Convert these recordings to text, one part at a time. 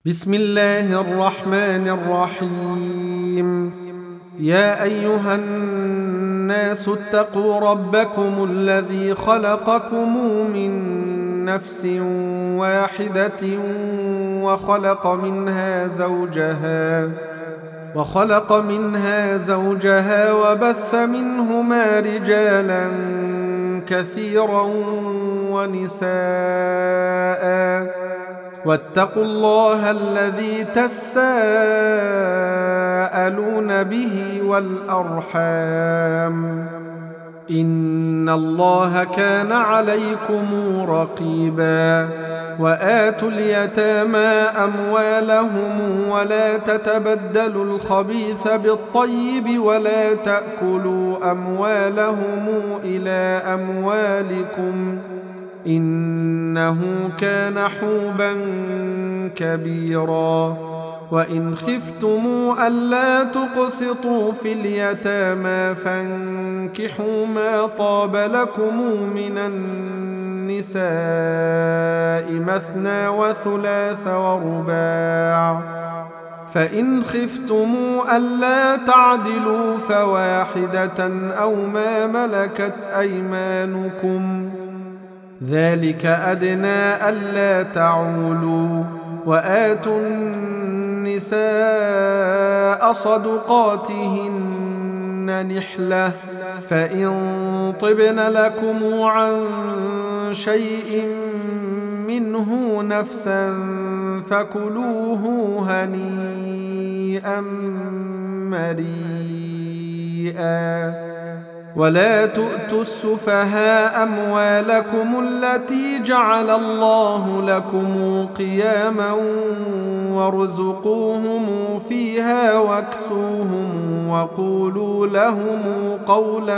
بسم الله الرحمن الرحيم. يا أيها الناس اتقوا ربكم الذي خلقكم من نفس واحدة وخلق منها زوجها وبث منهما رجالا كثيرا ونساء، واتقوا الله الذي تساءلون به والأرحام، إن الله كان عليكم رقيبا. وآتوا اليتامى أموالهم ولا تتبدلوا الخبيث بالطيب ولا تأكلوا أموالهم إلى أموالكم إنه كان حوبا كبيرا. وإن خفتم ألا تقسطوا في اليتامى فانكحوا ما طاب لكم من النساء مثنى وثلاث ورباع، فإن خفتم ألا تعدلوا فواحدة أو ما ملكت أيمانكم ذلك أدنى ألا تعولوا. وآتوا النساء صدقاتهن نحلة، فإن طبن لكم عن شيء منه نفسا فكلوه هنيئا مريئا. ولا تؤتوا السفهاء أموالكم التي جعل الله لكم قياما وارزقوهم فيها واكسوهم وقولوا لهم قولا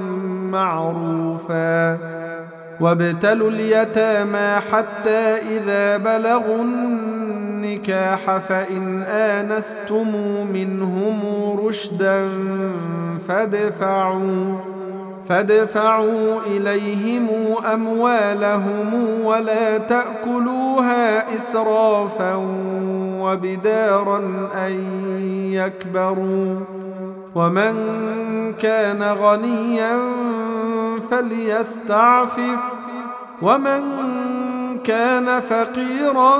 معروفا. وابتلوا اليتامى حتى إذا بلغوا النكاح فإن آنستم منهم رشدا فادفعوا إليهم أموالهم ولا تأكلوها إسرافا وبدارا أن يكبروا. ومن كان غنيا فليستعفف، ومن كان فقيرا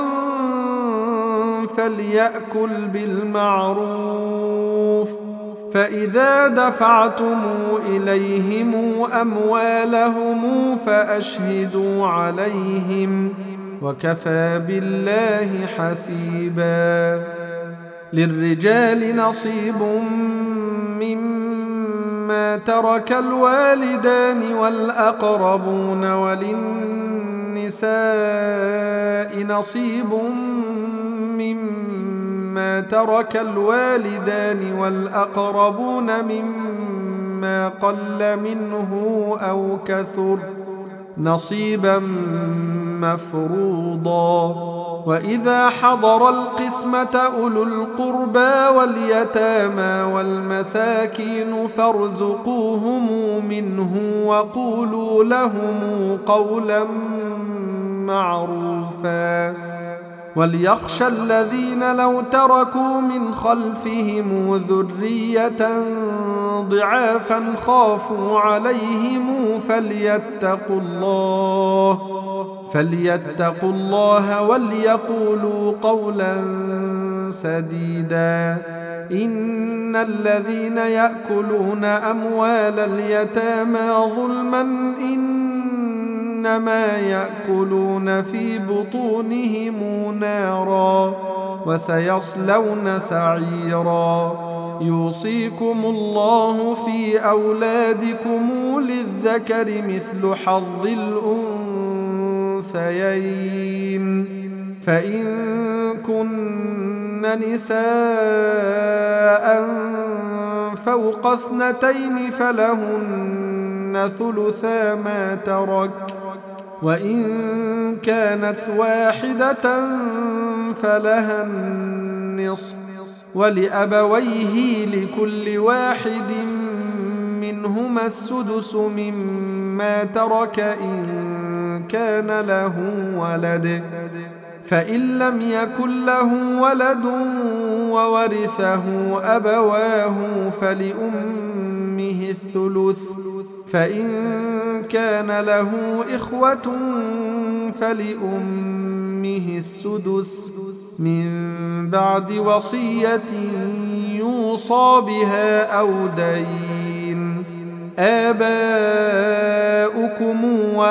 فليأكل بالمعروف. فإذا دفعتم إليهم أموالهم فأشهدوا عليهم، وكفى بالله حسيبا. للرجال نصيب مما ترك الوالدان والأقربون، وللنساء نصيب مما ترك الوالدان والأقربون مما قل منه أو كثر نصيبا مفروضا. وإذا حضر القسمة أولو القربى واليتامى والمساكين فارزقوهم منه وقولوا لهم قولا معروفا. وليخشى الذين لو تركوا من خلفهم ذرية ضعافا خافوا عليهم فليتقوا الله وليقولوا قولا سديدا. إن الذين يأكلون أموال اليتامى ظلما إنما يأكلون في بطونهم نارا وسيصلون سعيرا. يوصيكم الله في أولادكم للذكر مثل حظ الأنثيين، فإن كن نساء فوق 2 فلهن ثلثا ما ترك، وإن كانت واحدة فلها النصف، ولأبويه لكل واحد منهما السدس مما ترك إن كان له ولد، فإن لم يكن له ولد وورثه أبواه فلأمه الثلث، فإن كان له إخوة فلأمه السدس من بعد وصية يوصى بها أو دين. آباؤكم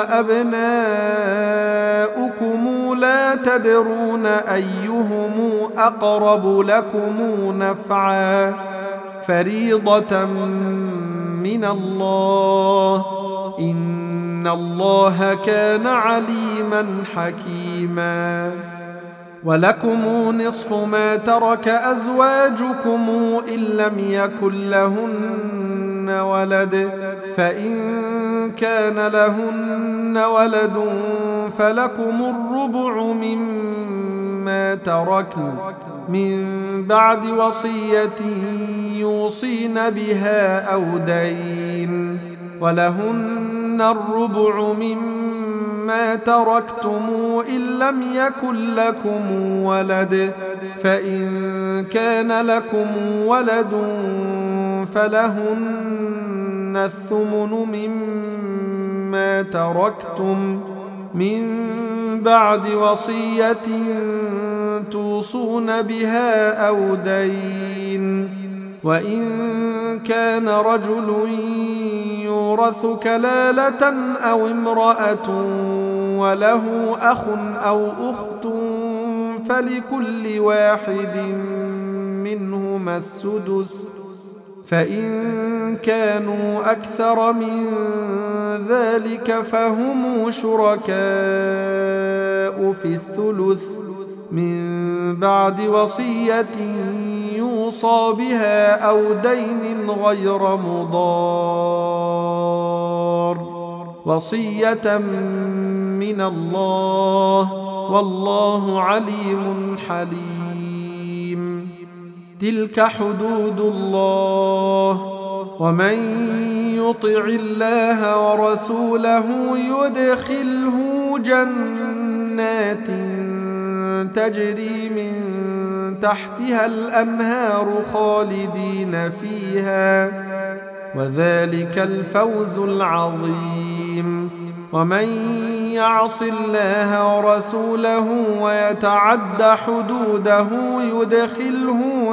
وأبناؤكم لا تدرون أيهم أقرب لكم نفعا فريضة من الله إن الله كان عليما حكيما. ولكم نصف ما ترك أزواجكم إن لم يكن لهن ولد، فإن كان لهن ولد فلكم الربع مما تركن من بعد وصية يوصين بها أو دين، ولهن الربع مما تركتم إن لم يكن لكم ولد، فإن كان لكم ولد فلهن الثمن مما تركتم من بعد وصية توصون بها أو دين. وإن كان رجل يورث كلالة أو امرأة وله أخ أو أخت فلكل واحد منهما السدس، فإن كانوا أكثر من ذلك فهم شركاء في الثلث من بعد وصية يوصى بها أو دين غير مضار، وصية من الله والله عليم حليم. تلك حدود الله، ومن يطع الله ورسوله يدخله جنات تجري من تحتها الأنهار خالدين فيها، وذلك الفوز العظيم. ومن يعص الله ورسوله ويتعد حدوده يدخله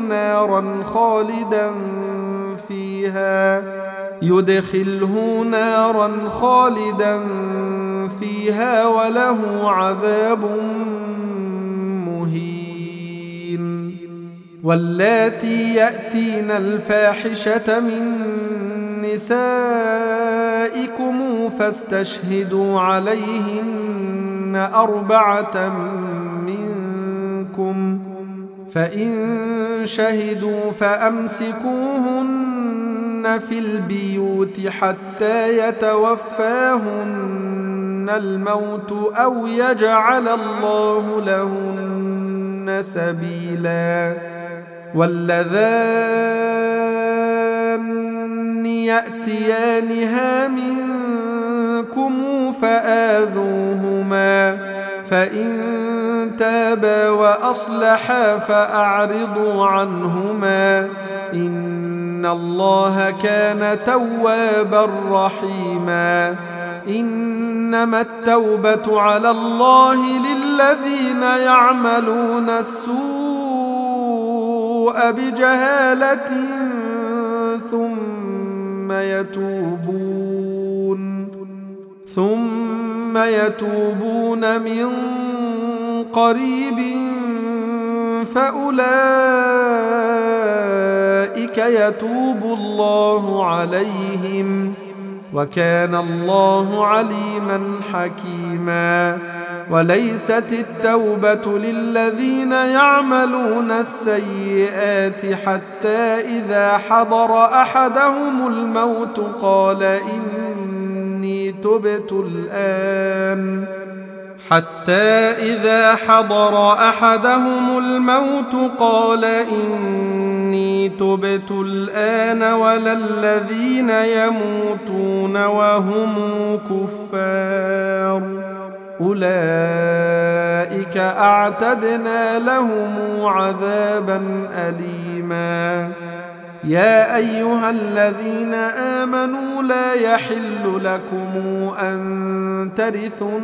نارا خالدا فيها وله عذاب مهين. واللاتي يأتين الفاحشة من نسائكم فاستشهدوا عليهن 4 منكم، فإن شهدوا فأمسكوهن في البيوت حتى يتوفاهن الموت أو يجعل الله لهن سبيلا. واللذان يأتيانها منكم فآذوهما، فإن تابا وأصلحا فأعرضوا عنهما إن الله كان توابا رحيما. إنما التوبة على الله للذين يعملون السوء بجهالة ثم يتوبون من قريب فأولئك يتوب الله عليهم، وكان الله عليما حكيما. وليست التوبة للذين يعملون السيئات حتى إذا حضر أحدهم الموت قال إني تبت الآن ولا الذين يموتون وهم كفار. أولئك أعتدنا لهم عذابا أليما. يا أيها الذين آمنوا لا يحل لكم أن ترثوا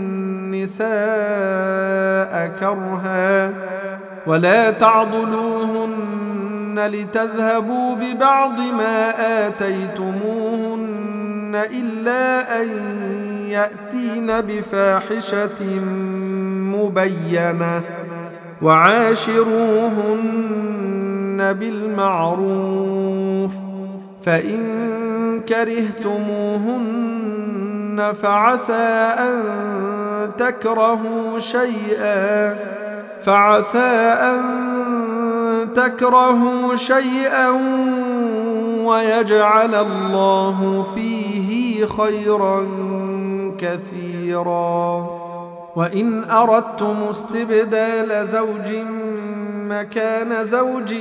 النساء كرها ولا تعضلوهن لتذهبوا ببعض ما آتيتموهن إلا أن يأتين بفاحشة مبينة وعاشروهن بالمعروف فإن كرهتموهن فعسى أن تكرهوا شيئا ويجعل الله فيه خيرا كثيرا. وإن أردتم استبدال زوج مكان زوج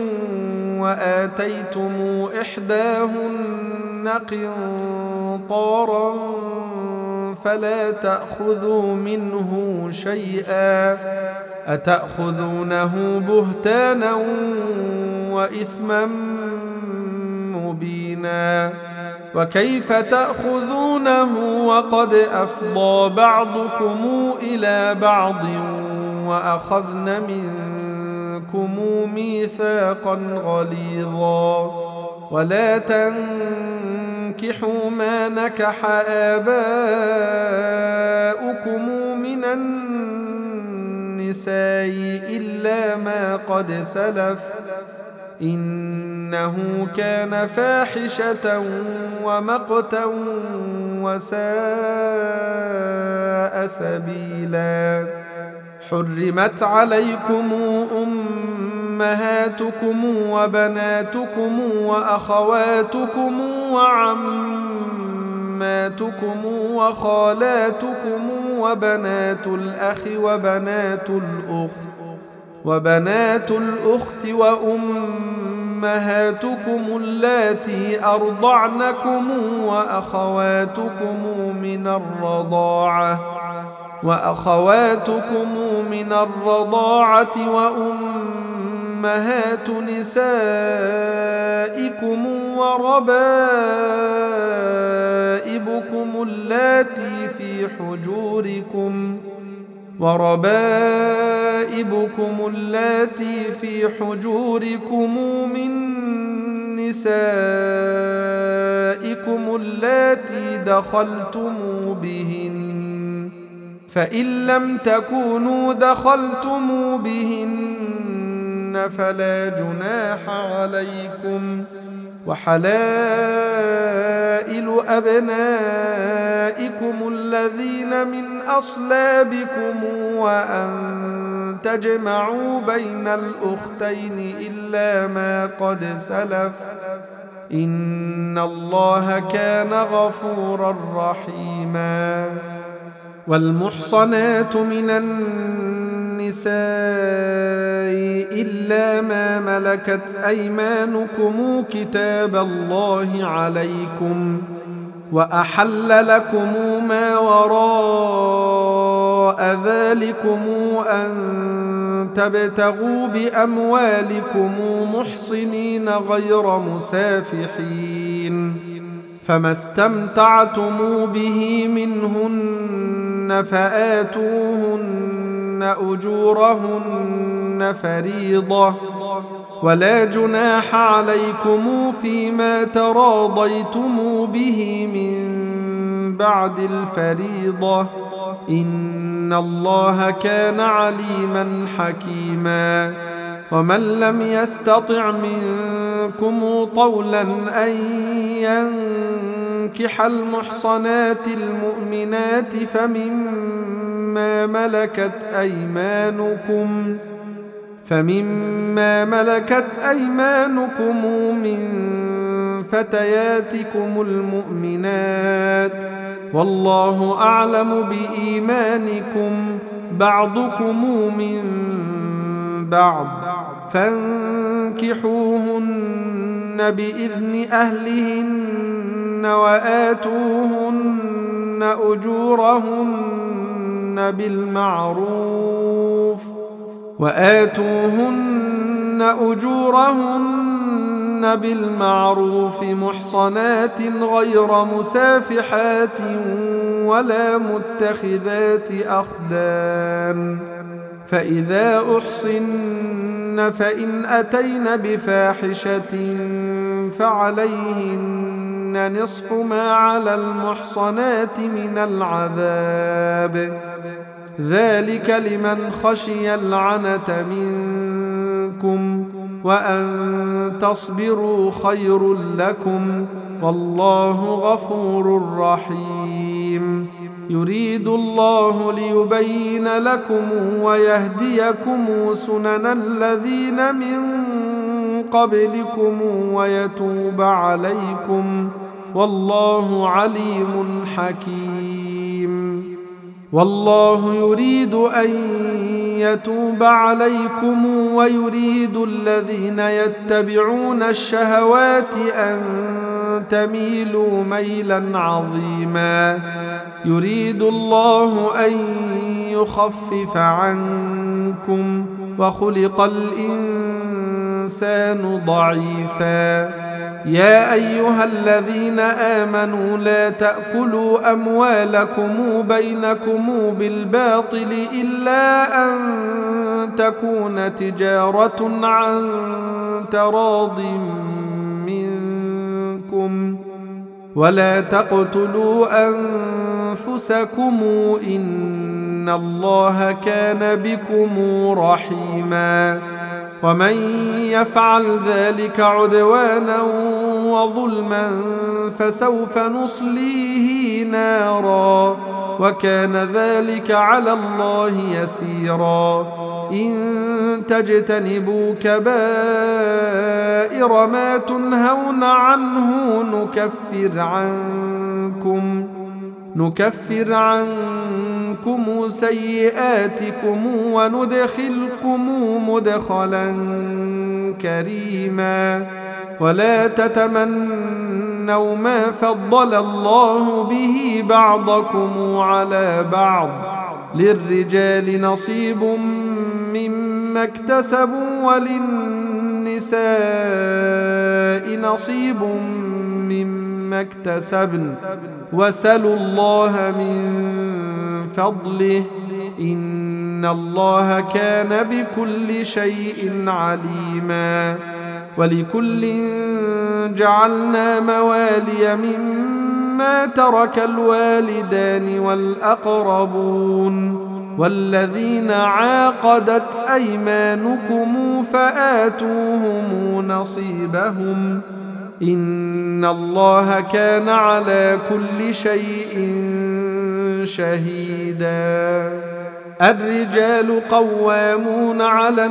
وآتيتم إحداهن قنطارا فلا تأخذوا منه شيئا أتأخذونه بهتانا وإثما مبينا. وكيف تأخذونه وقد أفضى بعضكم إلى بعض وأخذن منكم ميثاقا غليظا. ولا تنكحوا ما نكح آباؤكم من النساء إلا ما قد سلف إنه كان فاحشة ومقتا وساء سبيلا. حرمت عليكم أمهاتكم وبناتكم وأخواتكم وعماتكم وخالاتكم وبنات الأخ وبنات الأخت وأمهاتكم اللاتي أرضعنكم وأخواتكم من الرضاعة وأمهات نسائكم وربائبكم اللاتي في حجوركم من نسائكم اللاتي دخلتم بهن فإن لم تكونوا دخلتم بهن فلا جناح عليكم. وحلائل أبنائكم الذين من أصلابكم وأن تجمعوا بين الأختين إلا ما قد سلف إن الله كان غفورا رحيما. والمحصنات من النساء إلا ما ملكت أيمانكم كتاب الله عليكم وأحل لكم ما وراء ذلكم أن تبتغوا بأموالكم محصنين غير مسافحين فما استمتعتم به منهن فآتوهن أجورهن فريضة ولا جناح عليكم فيما تراضيتم به من بعد الفريضة إن الله كان عليما حكيما. ومن لم يستطع منكم طولا أن ينكح المحصنات المؤمنات فمما ملكت أيمانكم من فتياتكم المؤمنات والله أعلم بإيمانكم بعضكم من بعض فانكحوهن بإذن أهلهن وآتوهن أجورهن بالمعروف وآتوهن أجورهن بالمعروف محصنات غير مسافحات ولا متخذات أخدان فإذا أحصن فإن أتين بفاحشة فعليهن نصف ما على المحصنات من العذاب ذلك لمن خشي العنة منكم وأن تصبروا خير لكم والله غفور رحيم يريد الله ليبين لكم ويهديكم سنن الذين من قبلكم ويتوب عليكم والله عليم حكيم والله يريد أن يتوب عليكم ويريد الذين يتبعون الشهوات أن تميلوا ميلا عظيما يريد الله أن يخفف عنكم وخلق الإنسان ضعيفا يا أيها الذين آمنوا لا تأكلوا أموالكم بينكم بالباطل إلا أن تكون تجارة عن تراض منكم ولا تقتلوا أنفسكم إن الله كان بكم رحيما ومن يفعل ذلك عدوانا وظلما فسوف نصليه نارا وكان ذلك على الله يسيرا إن تجتنبوا كبائر ما تنهون عنه نكفر عنكم سيئاتكم وندخلكم مدخلا كريما ولا تتمنوا ما فضل الله به بعضكم على بعض للرجال نصيب مما اكتسبوا وللنساء نصيب مما اكتسبن واسألوا الله من فضله إن الله كان بكل شيء عليما ولكل جعلنا موالي مما ترك الوالدان والأقربون والذين عاقدت أيمانكم فآتوهم نصيبهم إن الله كان على كل شيء شهيدا الرجال قوامون على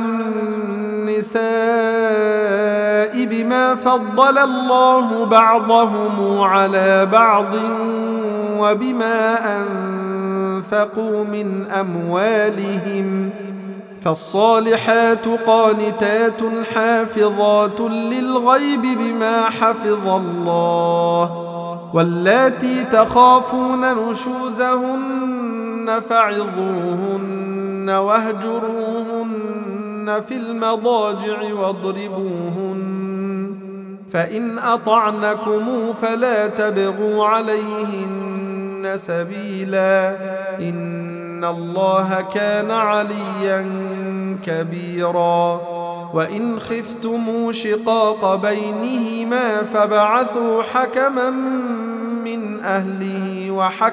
النساء بما فضل الله بعضهم على بعض وبما أنفقوا من أموالهم فالصالحات قانتات حافظات للغيب بما حفظ الله واللاتي تخافون نشوزهن فعظوهن واهجروهن في المضاجع واضربوهن فإن أطعنكم فلا تبغوا عليهن سبيلا إن الله كان عليا كبيرا وإن خفتم شقاق بينهما فبعثوا حكما من أهله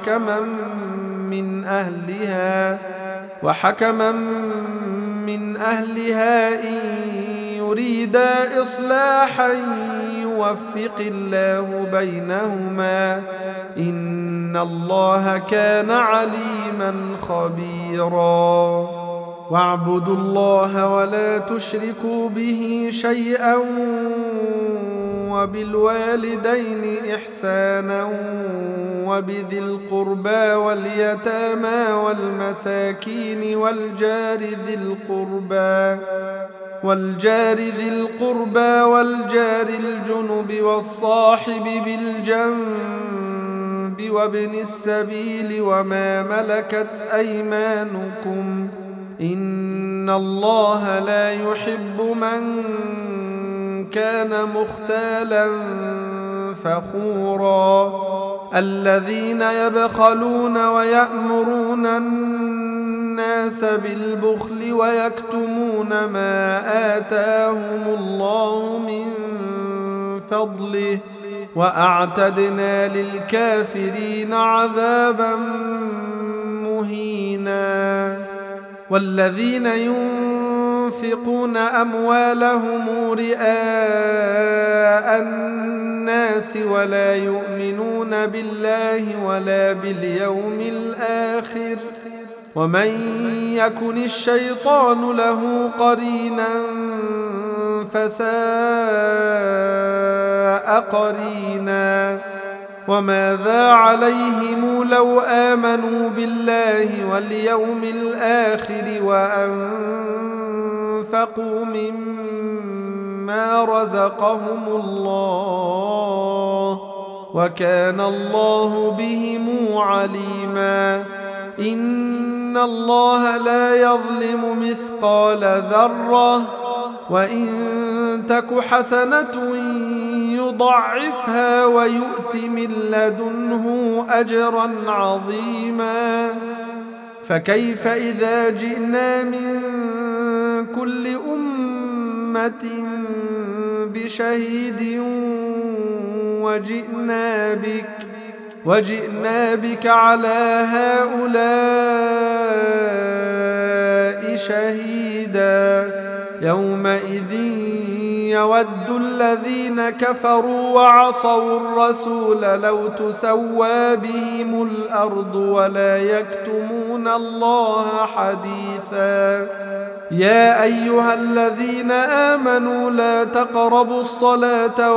وحكما من أهلها إن يريدا إصلاحا يوفق الله بينهما إن الله كان عليما خبيرا واعبدوا الله ولا تشركوا به شيئا وبالوالدين إحسانا وبذي القربى واليتامى والمساكين والجار ذي القربى والجار الجنب والصاحب بالجنب وابن السبيل وما ملكت أيمانكم إن الله لا يحب من كان مختالا فخورا الذين يبخلون ويأمرون الناس بالبخل ويكتمون ما آتاهم الله من فضله وأعتدنا للكافرين عذابا مهينا والذين ينفقون أموالهم رئاء الناس ولا يؤمنون بالله ولا باليوم الآخر ومن يكن الشيطان له قرينا فساء قرينا وماذا عليهم لو آمنوا بالله واليوم الآخر وأنفقوا مما رزقهم الله وكان الله بهم عليما إن الله لا يظلم مثقال ذرة وإن تك حسنة يضعفها ويؤت من لدنه أجرا عظيما فكيف إذا جئنا من كل أمة بشهيد وجئنا بك على هؤلاء شهيدا يومئذ يود الذين كفروا وعصوا الرسول لو تسوى بهم الأرض ولا يكتمون الله حديثا يا أيها الذين آمنوا لا تقربوا الصلاة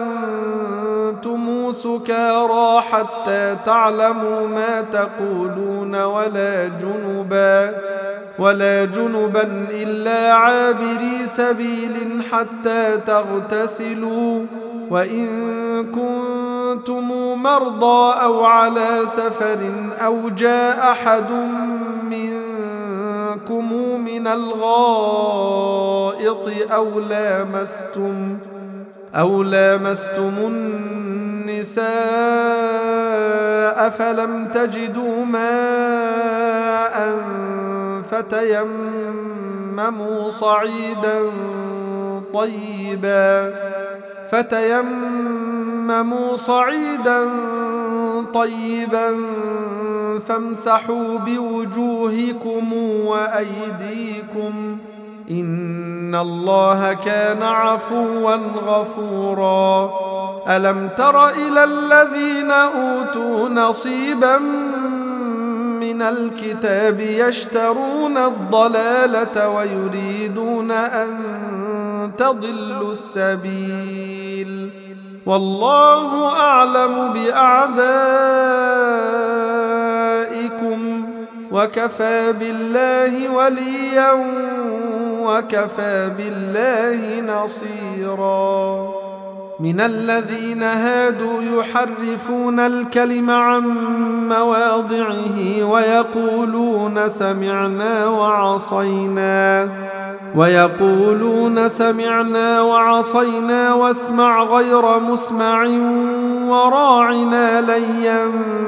وأنتم سكارى حتى تعلموا ما تقولون ولا جنبا إلا عابري سبيل حتى تغتسلوا وإن كنتم مرضى أو على سفر أو جاء أحد منكم من الغائط أو لامستم النساء فلم تجدوا ماء فتيمموا صعيدا طيبا فامسحوا بوجوهكم وأيديكم إن الله كان عفوا غفورا ألم تر إلى الذين أوتوا نصيبا من الكتاب يشترون الضلالة ويريدون أن تضلوا السبيل والله أعلم بأعدائكم وكفى بالله وليا وكفى بالله نصيرا من الذين هادوا يحرفون الكلم عن مواضعه ويقولون سمعنا وعصينا واسمع غير مسمع وراعنا ليا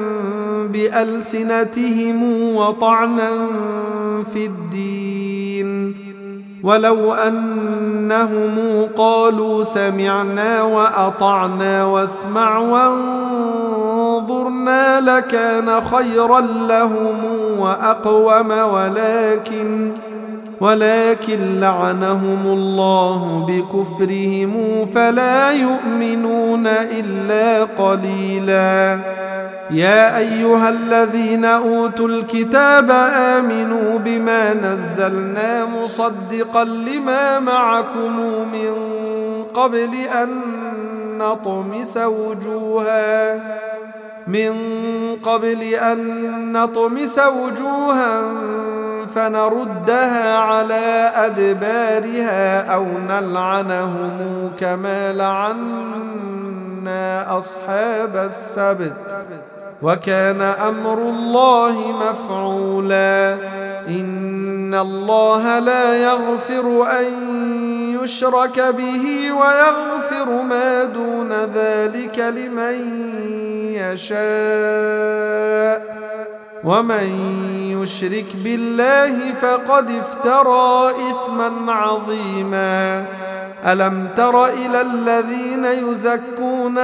بألسنتهم وطعنا في الدين ولو أنهم قالوا سمعنا وأطعنا واسمع وانظرنا لكان خيرا لهم وأقوم ولكن لعنهم الله بكفرهم فلا يؤمنون إلا قليلا يا أيها الذين أوتوا الكتاب آمنوا بما نزلنا مصدقا لما معكم من قبل أن نطمس وجوها فنردها على أدبارها أو نلعنهم كما لعنا أصحاب السبت وكان أمر الله مفعولا إن الله لا يغفر أن يشرك به ويغفر ما دون ذلك لمن يشاء ومن يشرك بالله فقد افترى إثما عظيما ألم تر إلى الذين يزكون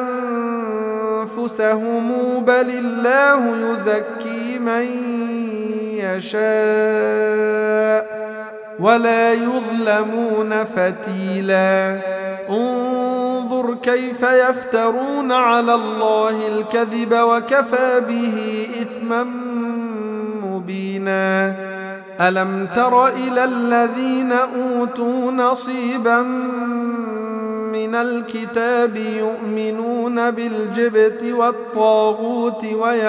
أنفسهم بل الله يزكي من يشاء ولا يظلمون فتيلا انظر كيف يفترون على الله الكذب وكفى به إثما مبينا ألم تر إلى الذين أوتوا نصيبا من الكتاب يؤمنون بالجبت والطاغوت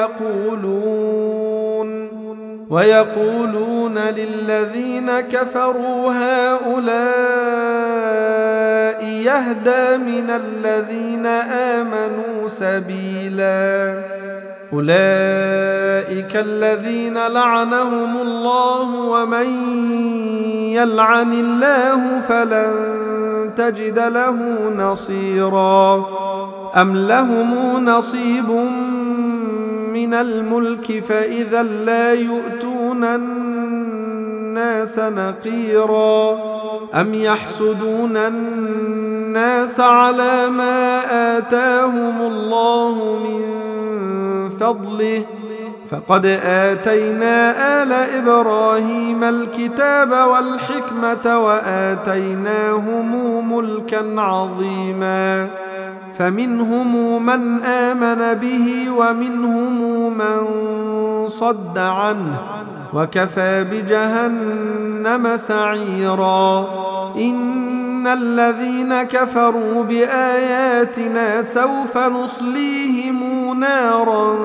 ويقولون للذين كفروا هؤلاء يهدى من الذين آمنوا سبيلا أولئك الذين لعنهم الله ومن يلعن الله فلن تجد له نصيرا أم لهم نصيب من الملك فإذا لا يؤتون الناس نقيرا أم يحسدون الناس على ما آتاهم الله من فضله فقد آتينا آل إبراهيم الكتاب والحكمة وآتيناهم ملكا عظيما فمنهم من آمن به ومنهم من صد عنه وكفى بجهنم سعيرا إن الذين كفروا بآياتنا سوف نصليهم نارا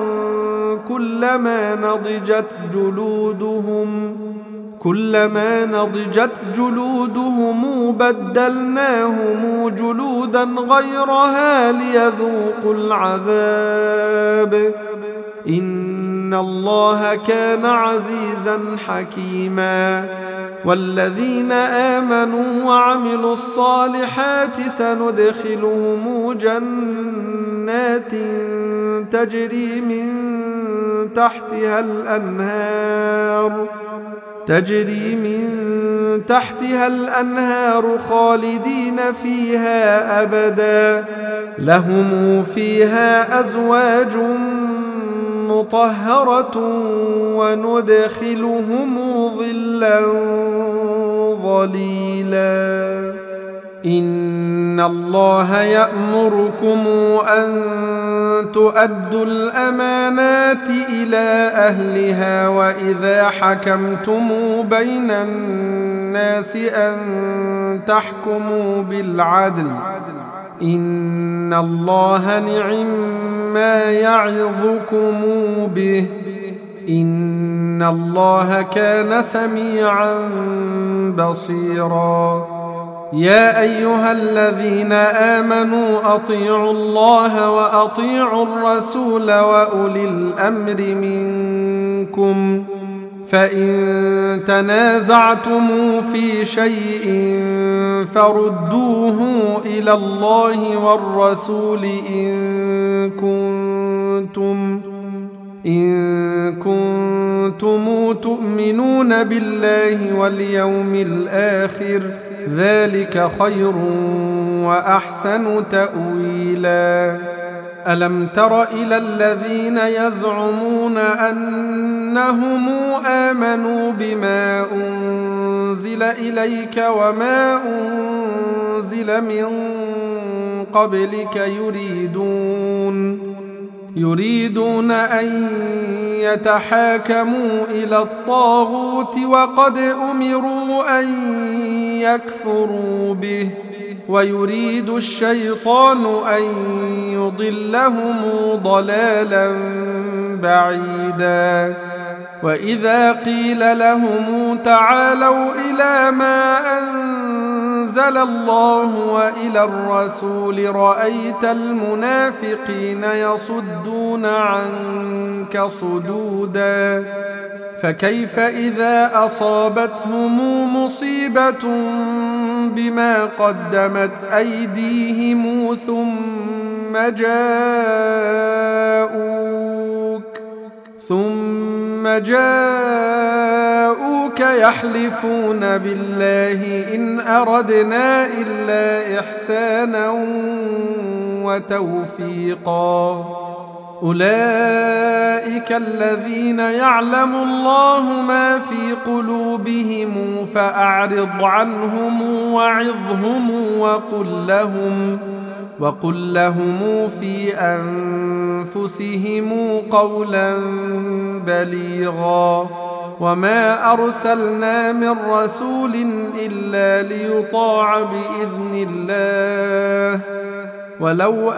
كلما نضجت جلودهم بدلناهم جلودا غيرها ليذوقوا العذاب إن الله كان عزيزا حكيما والذين آمنوا وعملوا الصالحات سندخلهم جنات تجري من تحتها الأنهار خالدين فيها أبدا لهم فيها أزواج مطهرة وندخلهم ظلا ظليلا إن الله يأمركم أن تؤدوا الأمانات إلى أهلها وإذا حكمتم بين الناس أن تحكموا بالعدل إن الله نعما يعظكم به إن الله كان سميعا بصيرا يا أيها الذين آمنوا أطيعوا الله وأطيعوا الرسول وأولي الأمر منكم فإن تنازعتم في شيء فردوه إلى الله والرسول إن كنتم تؤمنون بالله واليوم الآخر ذلك خير وأحسن تأويلا ألم تر إلى الذين يزعمون أنهم آمنوا بما أنزل إليك وما أنزل من قبلك يريدون أن يتحاكموا إلى الطاغوت وقد أمروا أن يكفروا به ويريد الشيطان أن يضلهم ضلالا بعيدا وإذا قيل لهم تعالوا إلى ما أنزل أنزل الله وإلى الرسول رأيت المنافقين يصدون عنك صدودا فكيف إذا أصابتهم مصيبة بما قدمت أيديهم ثم جاءوك يحلفون بالله إن أردنا إلا إحسانا وتوفيقا أولئك الذين يعلم الله ما في قلوبهم فأعرض عنهم وعظهم وقل لهم في أنفسهم قولا بليغا وما أرسلنا من رسول إلا ليطاع بإذن الله ولو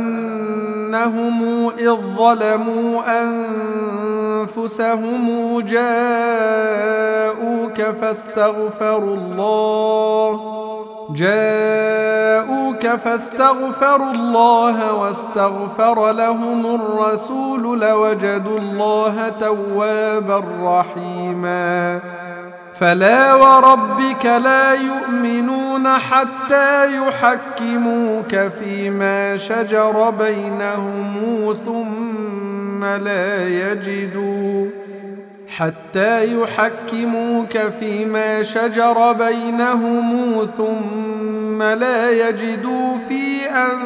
أنهم إذ ظلموا أنفسهم جاءوك فاستغفروا الله واستغفر لهم الرسول لوجدوا الله توابا رحيما فلا وربك لا يؤمنون حتى يحكموك فيما شجر بينهم ثم لا يجدوا في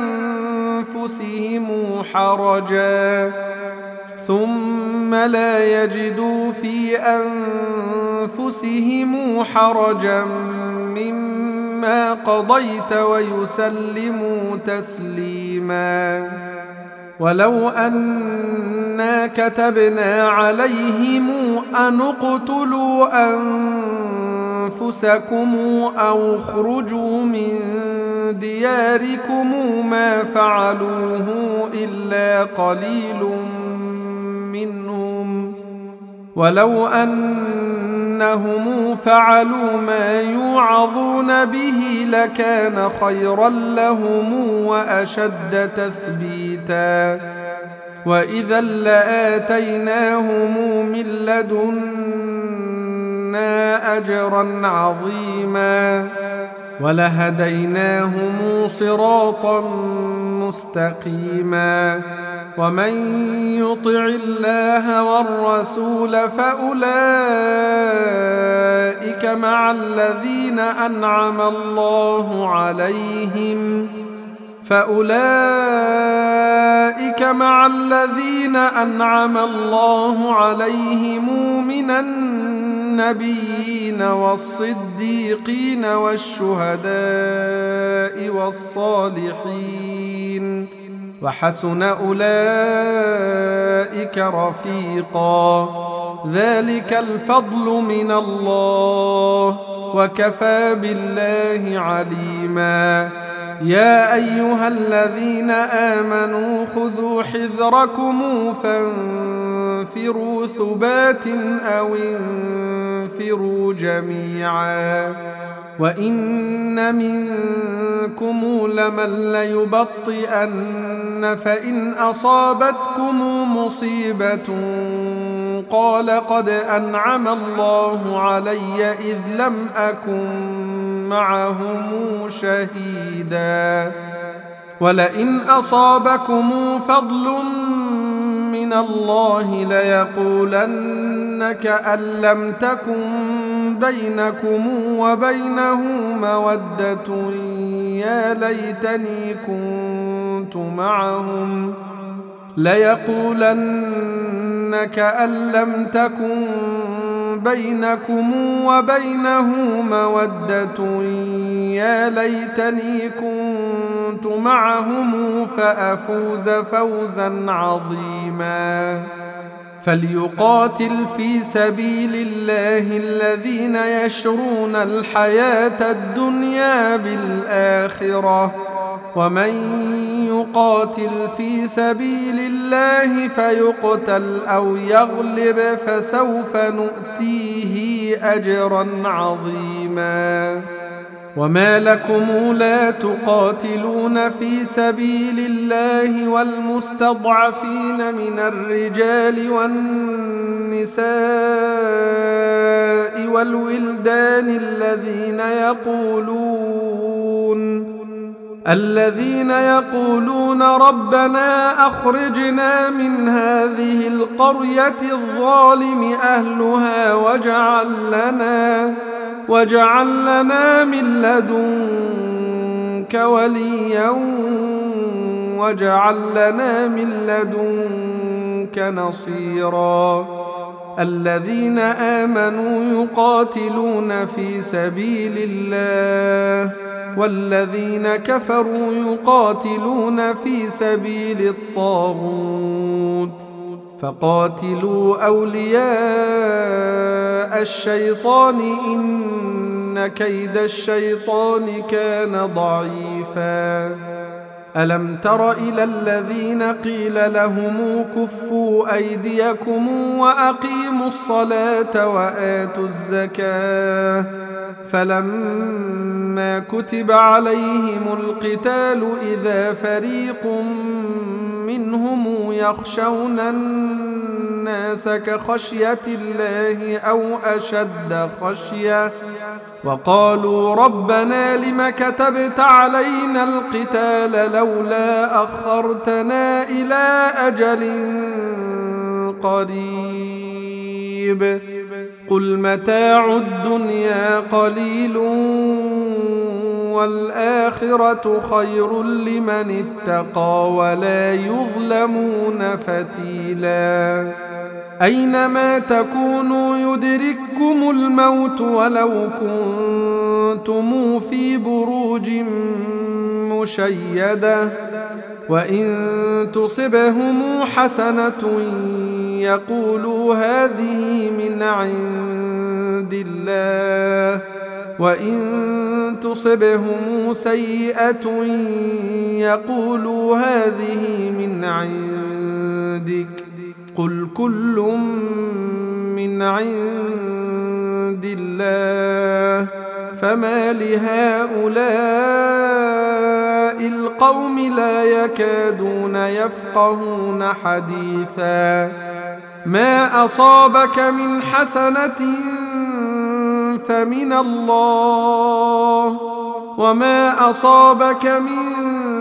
أنفسهم حرجا مما قضيت ويسلموا تسليما ولو أنا كتبنا عليهم أن اقتلوا أنفسكم أو اخرجوا من دياركم ما فعلوه إلا قليل منهم ولو أنهم فعلوا ما يوعظون به لكان خيرا لهم وأشد تثبيتا وإذا لآتيناهم من لدنا أجرا عظيما ولهديناهم صراطا مستقيما ومن يطع الله والرسول فأولئك مع الذين أنعم الله عليهم من النبيين والصديقين والشهداء والصالحين وحسن أولئك رفيقا ذلك الفضل من الله وكفى بالله عليما يا أيها الذين آمنوا خذوا حذركم فانفروا ثبات أو انفروا جميعا وإن منكم لمن ليبطئن فإن أصابتكم مصيبة قال قد أنعم الله علي إذ لم أكن معهم شهيدا ولئن أصابكم فضل من الله ليقولن كأن لم تكن بينكم وبينه مودة يا ليتني كنت معهم ليقولن كأن لم تكن بينكم وبينه مودة يا ليتني كنت معهم فأفوز فوزا عظيما فليقاتل في سبيل الله الذين يشرون الحياة الدنيا بالآخرة ومن يقاتل في سبيل الله فيقتل أو يغلب فسوف نؤتيه أجرا عظيما وما لكم لا تقاتلون في سبيل الله والمستضعفين من الرجال والنساء والولدان الذين يقولون ربنا أخرجنا من هذه القرية الظالم أهلها واجعل لنا من لدنك وليا واجعل لنا من لدنك نصيرا. الذين آمنوا يقاتلون في سبيل الله والذين كفروا يقاتلون في سبيل الطاغوت فقاتلوا أولياء الشيطان إن كيد الشيطان كان ضعيفا. ألم تر إلى الذين قيل لهم كفوا أيديكم وأقيموا الصلاة وآتوا الزكاة فلما كتب عليهم القتال إذا فريق منهم يخشون الناس كخشية الله أو أشد خشية وقالوا ربنا لم كتبت علينا القتال لولا أخرتنا إلى أجل قريب قل متاع الدنيا قليل والآخرة خير لمن اتقى ولا يظلمون فتيلا. أينما تكونوا يدرككم الموت ولو كنتم في بروج مشيدة وإن تصبهم حسنة يقولوا هذه من عند الله وإن تصبهم سيئة يقولوا هذه من عندك قل كل من عند الله فما لهؤلاء القوم لا يكادون يفقهون حديثا. ما أصابك من حسنة فمن الله وما أصابك من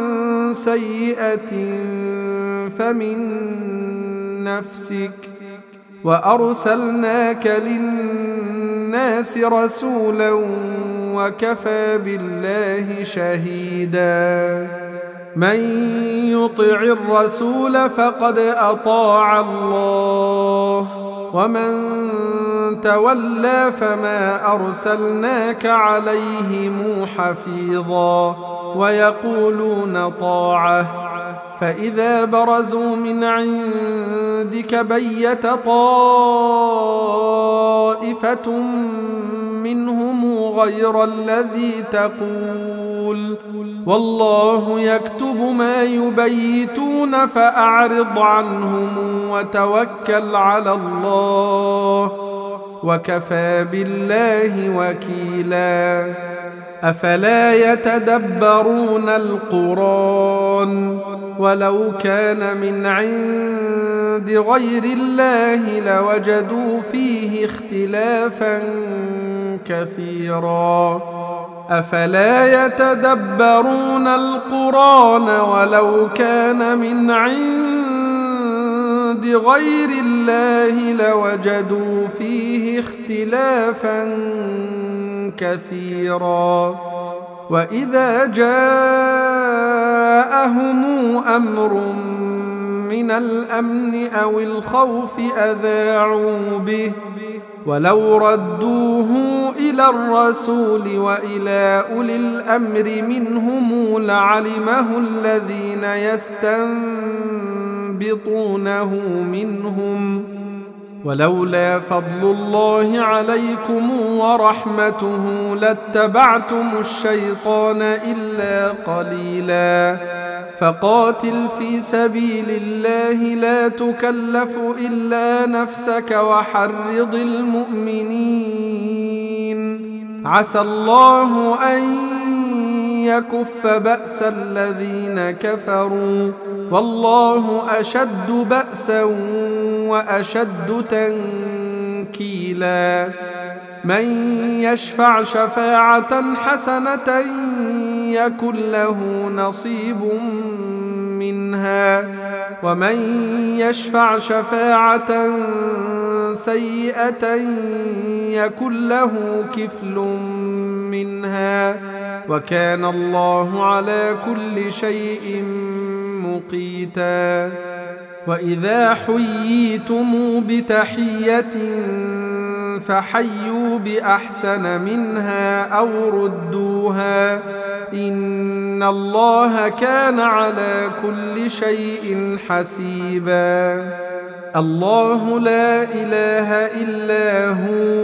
سيئة فمن نفسك وأرسلناك للناس رسولا وكفى بالله شهيدا. من يطع الرسول فقد أطاع الله ومن تولى فما أرسلناك عليهم حفيظا ويقولون طاعة فإذا برزوا من عندك بيت طائفة منهم غير الذي تقول والله يكتب ما يبيتون فأعرض عنهم وتوكل على الله وكفى بالله وكيلا. أفلا يتدبرون القرآن ولو كان من عند غير الله لوجدوا فيه اختلافا كثيرا. أفلا يتدبرون القرآن ولو كان من عند غير الله لوجدوا فيه اختلافا كثيرا. وإذا جاءهم أمر من الأمن أو الخوف أذاعوا به ولو ردوه إلى الرسول وإلى أولي الأمر منهم لعلمه الذين يستنبطونه منهم ولولا فضل الله عليكم ورحمته لاتبعتم الشيطان إلا قليلا. فقاتل في سبيل الله لا تكلف إلا نفسك وحرض المؤمنين عسى الله أن يكف بأس الذين كفروا والله أشد بأسا وأشد تنكيلا من يشفع شفاعة حسنة يكن له نصيب منها ومن يشفع شفاعة سيئة يكن له كفل منها وكان الله على كل شيء مقيتا وإذا حييتم بتحية فحيوا بأحسن منها أو ردوها إن الله كان على كل شيء حسيبا الله لا إله إلا هو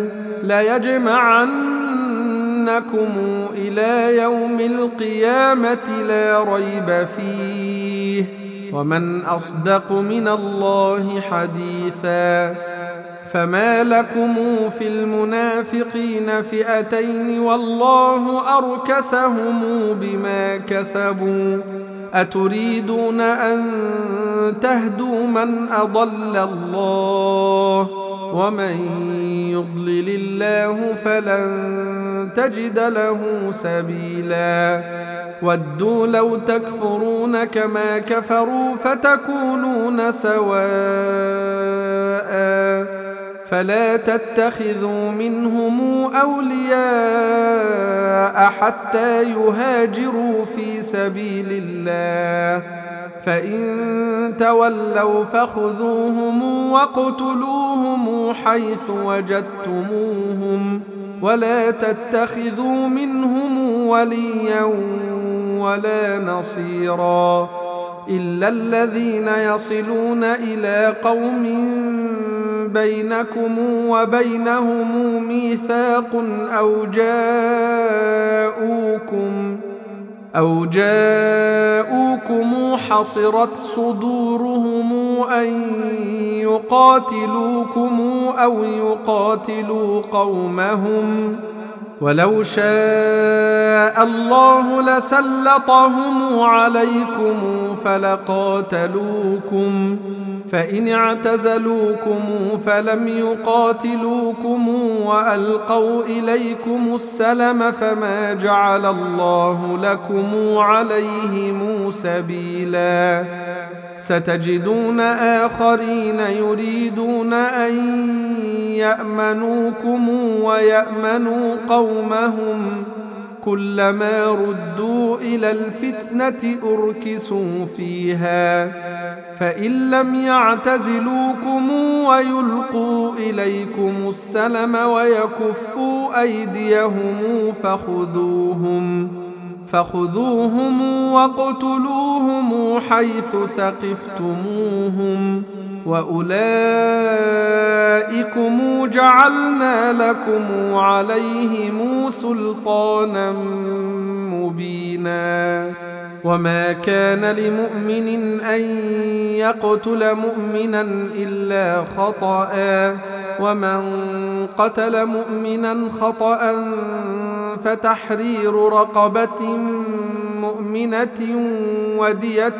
ليجمعنكم إلى يوم القيامة لا ريب فيه ومن أصدق من الله حديثا فما لكم في المنافقين فئتين والله أركسهم بما كسبوا أتريدون أن تهدوا من أضل الله ومن يضلل الله فلن تجد له سبيلا ودوا لو تكفرون كما كفروا فتكونون سواء فلا تتخذوا منهم أولياء حتى يهاجروا في سبيل الله فإن تولوا فخذوهم واقتلوهم حيث وجدتموهم ولا تتخذوا منهم وليا ولا نصيرا إلا الذين يصلون إلى قوم بينكم وبينهم ميثاق أو جاءوكم حصرت صدورهم أن يقاتلوكم أو يقاتلوا قومهم ولو شاء الله لسلطهم عليكم فلقاتلوكم فإن اعتزلوكم فلم يقاتلوكم وألقوا إليكم السلم فما جعل الله لكم عليهم سبيلا ستجدون آخرين يريدون أن يأمنوكم ويأمنوا قومهم كلما ردوا إلى الفتنة أركسوا فيها فإن لم يعتزلوكم ويلقوا إليكم السلم ويكفوا أيديهم فخذوهم واقتلوهم حيث ثقفتموهم وأولئكم جعلنا لكم عليهم سلطانا مبينا وما كان لمؤمن أن يقتل مؤمنا إلا خطأ ومن قتل مؤمنا خطأ فتحرير رقبة مؤمنة ودية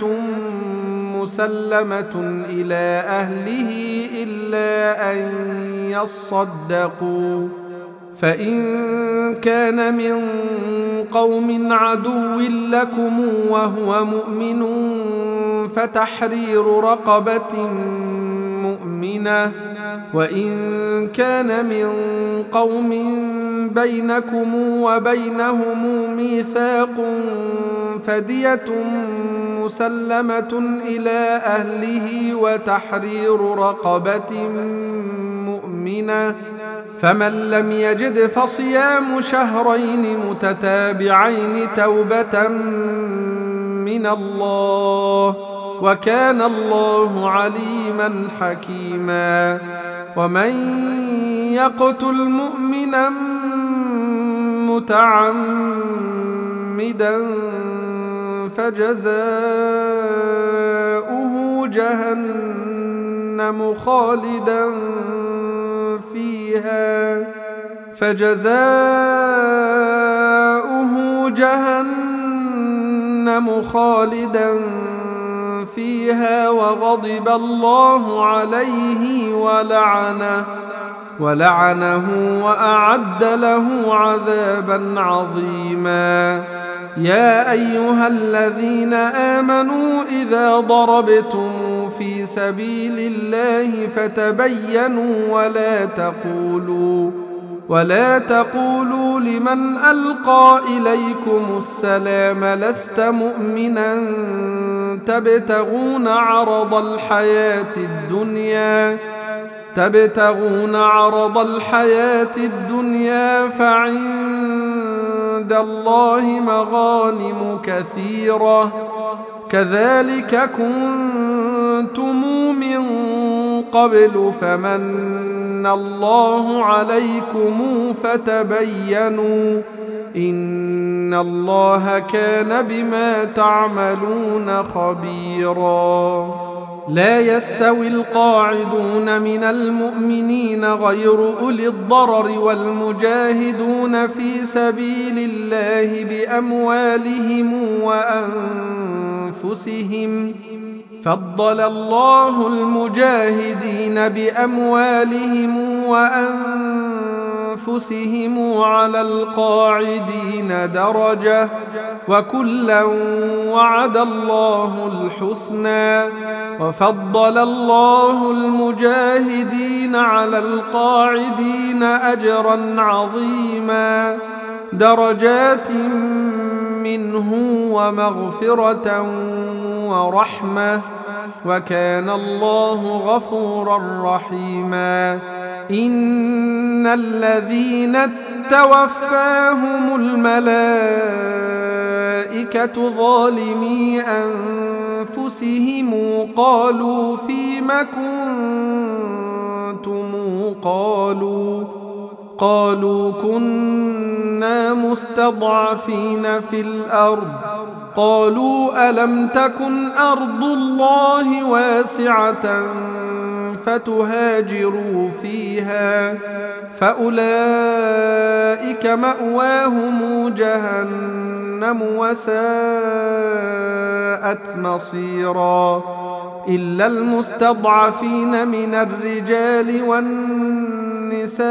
مسلمة إلى أهله إلا أن يصدقوا فإن كان من قوم عدو لكم وهو مؤمن فتحرير رقبة مؤمنة وإن كان من قوم بينكم وبينهم ميثاق فدية مسلمة إلى أهله وتحرير رقبة مؤمنة فمن لم يجد فصيام شهرين متتابعين توبة من الله وكان الله عليما حكيما ومن يقتل مؤمنا متعمدا فجزاؤه جهنم خالدا فجزاؤه جهنم خالدا فيها وغضب الله عليه ولعنه وأعد له عذابا عظيما. يا أيها الذين آمنوا إذا ضربتم في سبيل الله فتبينوا ولا تقولوا لمن ألقى إليكم السلام لست مؤمنا تبتغون عرض الحياة الدنيا فعند الله مغانم كثيرة كذلك كنتم من قبل فمن الله عليكم فتبينوا إن الله كان بما تعملون خبيرا. لا يستوي القاعدون من المؤمنين غير أولي الضرر والمجاهدون في سبيل الله بأموالهم وأنفسهم فضل الله المجاهدين بأموالهم وأنفسهم على القاعدين درجة وكلا وعد الله الحسنى وفضل الله المجاهدين على القاعدين أجرا عظيما درجات منه ومغفرة ورحمة وكان الله غفورا رحيما. إن الذين توفاهم الملائكة ظالمي أنفسهم قالوا فيم كنتم قالوا كنا مستضعفين في الأرض قالوا ألم تكن أرض الله واسعة فتهاجروا فيها فأولئك مأواهم جهنم وساءت مصيرا. إلا المستضعفين من الرجال والنساء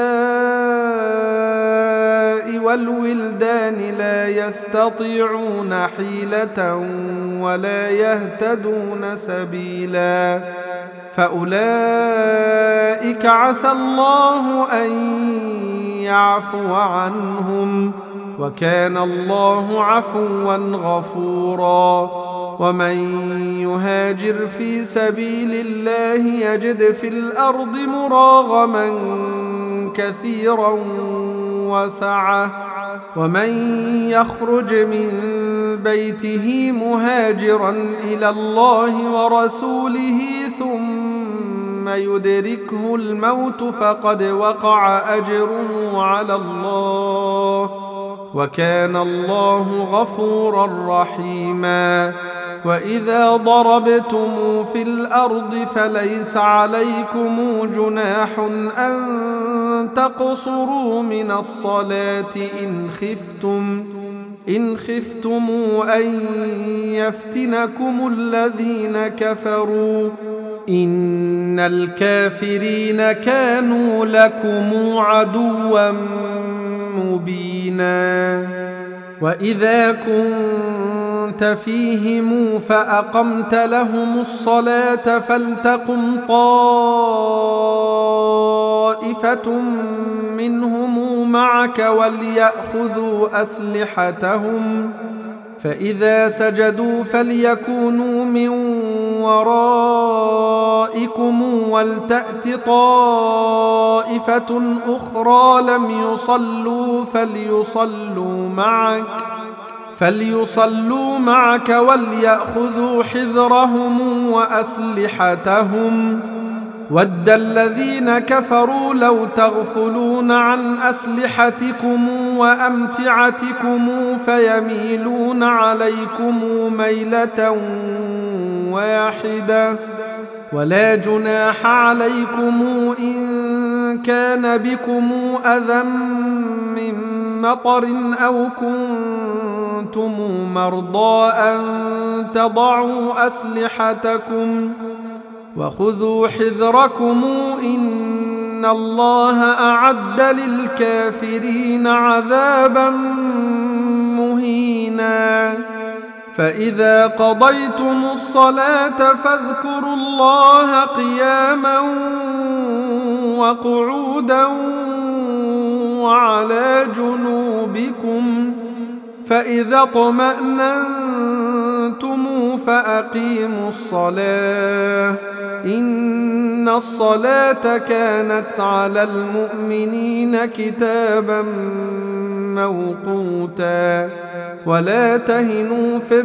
والولدان لا يستطيعون حيلة ولا يهتدون سبيلا فأولئك عسى الله أن يعفو عنهم وكان الله عفوا غفورا. ومن يهاجر في سبيل الله يجد في الأرض مراغما كثيرا وسعة ومن يخرج من بيته مهاجرا إلى الله ورسوله ثم يدركه الموت فقد وقع أجره على الله وكان الله غفورا رحيما. وإذا ضربتم في الأرض فليس عليكم جناح أن تقصروا من الصلاة إن خفتم أن يفتنكم الذين كفروا إن الكافرين كانوا لكم عدوا مبينا. وإذا كنت فيهم فأقمت لهم الصلاة فلتقم طائفة منهم معك وليأخذوا أسلحتهم فإذا سجدوا فليكونوا من ورائكم ولتأت طائفة أخرى لم يصلوا فليصلوا معك وليأخذوا حذرهم وأسلحتهم ود الذين كفروا لو تغفلون عن أسلحتكم وأمتعتكم فيميلون عليكم ميلة واحدة ولا جناح عليكم إن كان بكم أذى من مطر أو كنتم مرضى أن تضعوا أسلحتكم وخذوا حذركم إن الله أعد للكافرين عذابا مهينا فإذا قضيتم الصلاة فاذكروا الله قياما وقعودا وعلى جنوبكم فإذا اطمأننتم فأقيموا الصلاة إن الصلاة كانت على المؤمنين كتابا موقوتا ولا تهنوا في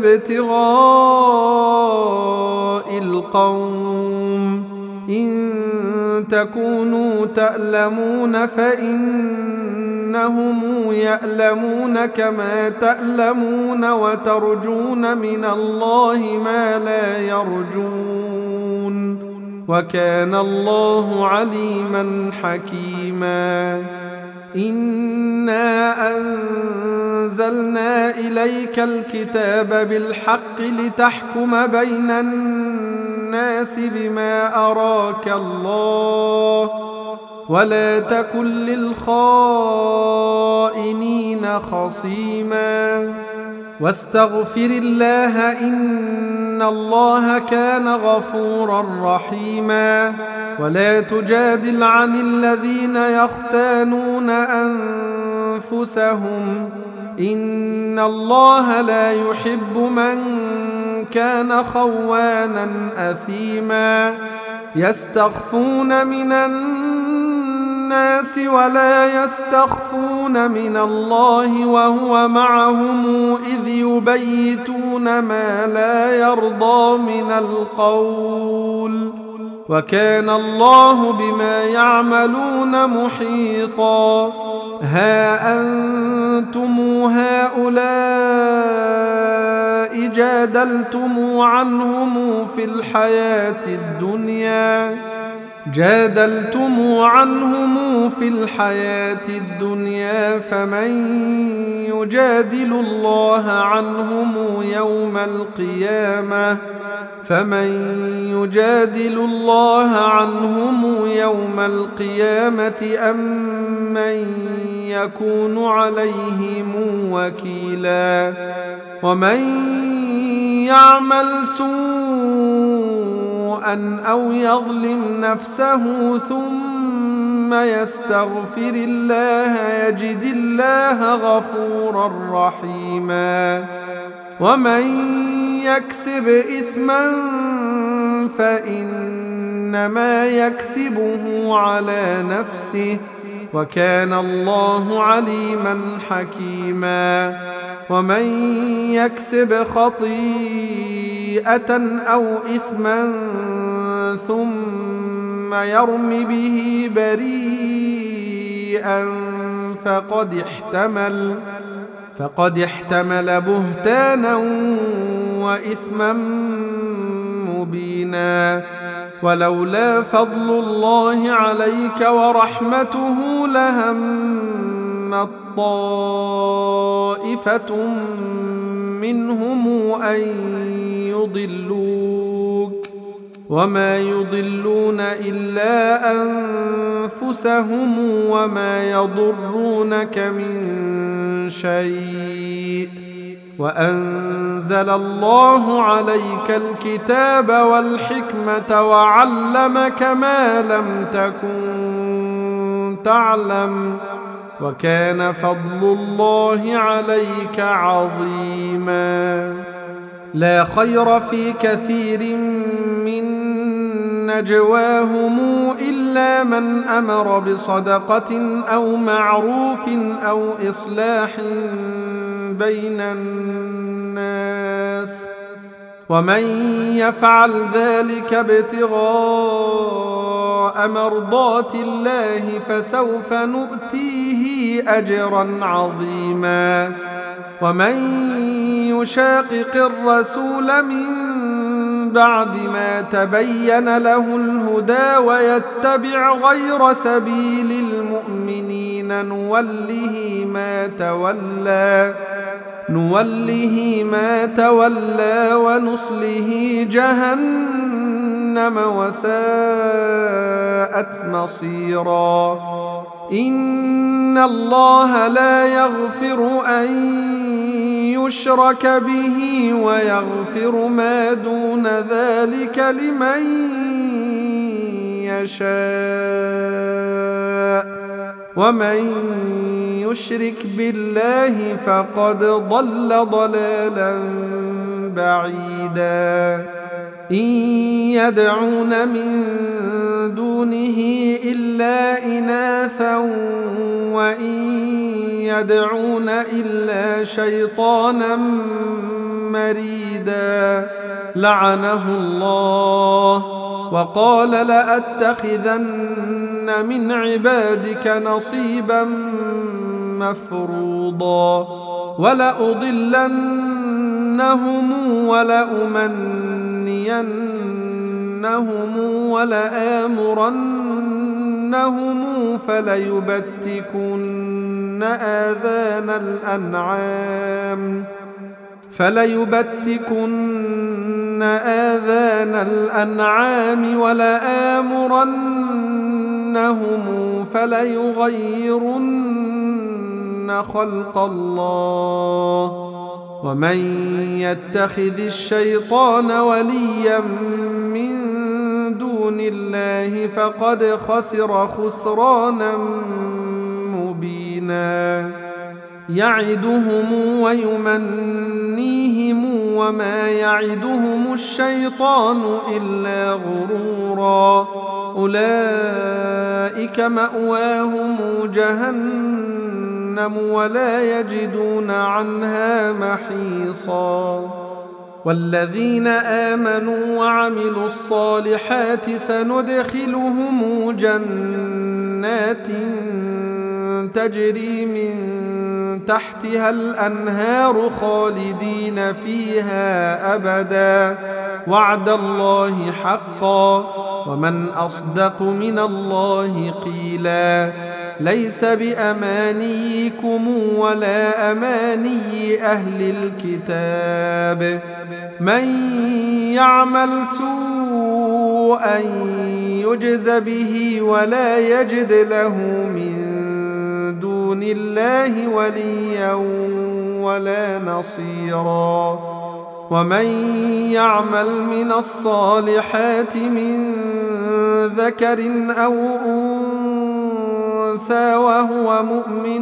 ابتغاء القوم إن تكونوا تألمون فإنهم يألمون كما تألمون وترجون من الله ما لا يرجون وكان الله عليما حكيما إنا أنزلنا إليك الكتاب بالحق لتحكم بين الناس بما أراك الله ولا تكن للخائنين خصيما واستغفر الله إن الله كان غفورا رحيما ولا تجادل عن الذين يختانون أنفسهم إن الله لا يحب من كان خوانا أثيما يستخفون من الناس ولا يستخفون من الله وهو معهم إذ يبيتون ما لا يرضى من القول وكان الله بما يعملون محيطا ها أنتم هؤلاء جادلتم عنهم في الحياة الدنيا فمن يجادل الله عنهم يوم القيامة أم من يكون عليهم وكيلا ومن يعمل سوءا أو يظلم نفسه ثم يستغفر الله يجد الله غفورا رحيما ومن يكسب إثما فإنما يكسبه على نفسه وكان الله عليما حكيما ومن يكسب خطيئة أو إثما ثم يرم به بريئا فقد احتمل بهتانا وإثما مبينا ولولا فضل الله عليك ورحمته لهمت طائفة منهم أن يضلوك وما يضلون إلا أنفسهم وما يضرونك من شيء وأنزل الله عليك الكتاب والحكمة وعلمك ما لم تكن تعلم وكان فضل الله عليك عظيما لا خير في كثير من نجواهم إلا من أمر بصدقة أو معروف أو إصلاح بين الناس ومن يفعل ذلك ابتغاء مرضات الله فسوف نؤتيه أجرا عظيما ومن يشاقق الرسول من بعد ما تبين له الهدى ويتبع غير سبيل المؤمنين نوله ما تولى ونصله جهنم وساءت مصيرا. إن الله لا يغفر أن يشرك به ويغفر ما دون ذلك لمن يشاء ومن يشرك بالله فقد ضل ضلالا بعيدا. إن يدعون من دونه إلا إناثا وإن يدعون إلا شيطانا مريدا لعنه الله وقال لأتخذن من عبادك نصيبا مفروضا ولأضلنهم ولأمنينهم ولآمرنهم فليبتكن آذان الأنعام ولآمرنهم فليغيرن خلق الله. ومن يتخذ الشيطان وليا من دون الله فقد خسر خسرانا مبينا. يعدهم ويمنيهم وما يعدهم الشيطان إلا غرورا. أولئك مأواهم جهنم ولا يجدون عنها محيصا. والذين آمنوا وعملوا الصالحات سندخلهم جنات تجري من تحتها الأنهار خالدين فيها أبدا وعد الله حقا ومن أصدق من الله قيلا. ليس بأمانيكم ولا أماني أهل الكتاب من يعمل سوءا يجز به ولا يجد له من دون الله وليا ولا نصيرا. ومن يعمل من الصالحات من ذكر أو أنثى وهو مؤمن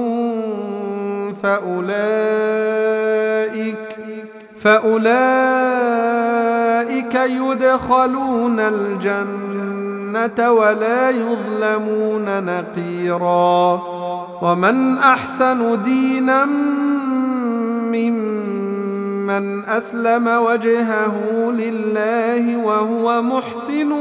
فأولئك يدخلون الجنة ولا يظلمون نقيرا. ومن أحسن دينا ممن أسلم وجهه لله وهو محسن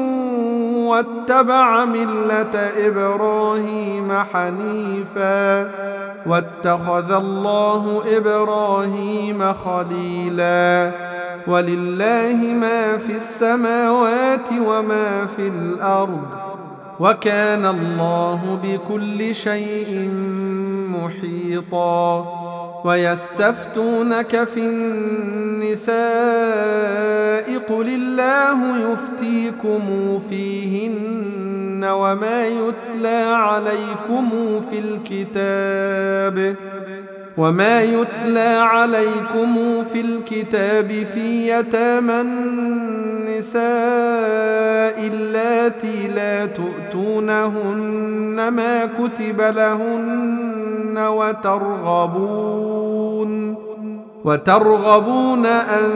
واتبع ملة إبراهيم حنيفا واتخذ الله إبراهيم خليلا. ولله ما في السماوات وما في الأرض وكان الله بكل شيء محيطا. ويستفتونك في النساء قل الله يفتيكم فيهن وما يتلى عليكم في الكتاب في يتامى النساء اللاتي لا تؤتونهن ما كتب لهن وترغبون أن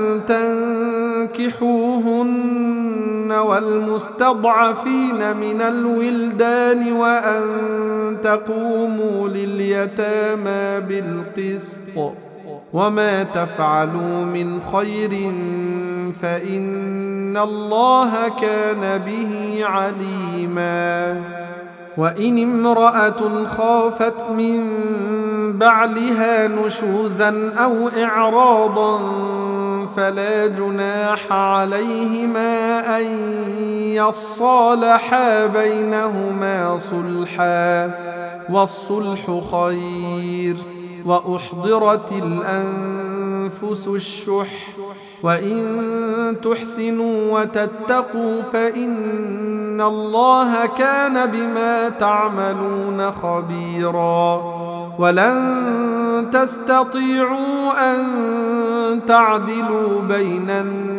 تنكحوهن والمستضعفين من الولدان وأن تقوموا لليتامى بالقسط وما تفعلوا من خير فإن الله كان به عليما. وإن امرأة خافت من بعلها نشوزا أو إعراضا فلا جناح عليهما أن يصالحا بينهما صلحا، والصلح خير. وأحضرت الأنفس الشح، وإن تحسنوا وتتقوا فإن الله كان بما تعملون خبيرا. ولن تستطيعوا أن تعدلوا بين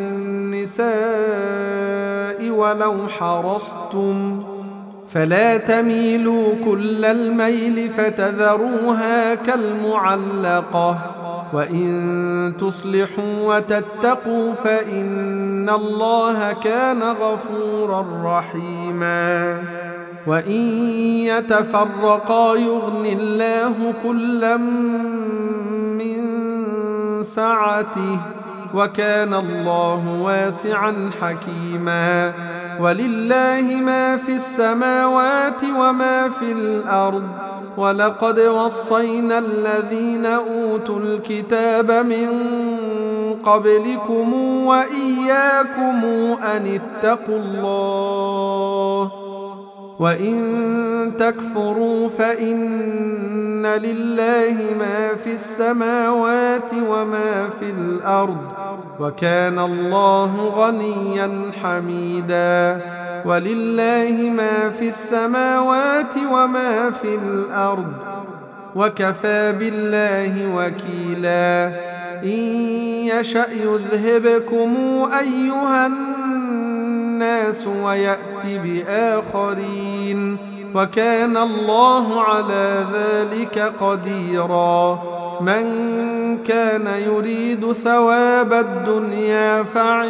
النساء ولو حرصتم، فلا تميلوا كل الميل فتذروها كالمعلقة. وإن تصلحوا وتتقوا فإن الله كان غفورا رحيما. وإن يتفرقا يغن الله كلا من سعته، وكان الله واسعا حكيما. ولله ما في السماوات وما في الأرض، ولقد وصينا الذين أوتوا الكتاب من قبلكم وإياكم أن اتقوا الله. وإن تكفروا فإن لله ما في السماوات وما في الأرض، وكان الله غنيا حميدا. ولله ما في السماوات وما في الأرض، وكفى بالله وكيلا. إن يشأ يذهبكم أيها الناس ويأت بآخرين، وكان الله على ذلك قديرا. من كان يريد ثواب الدنيا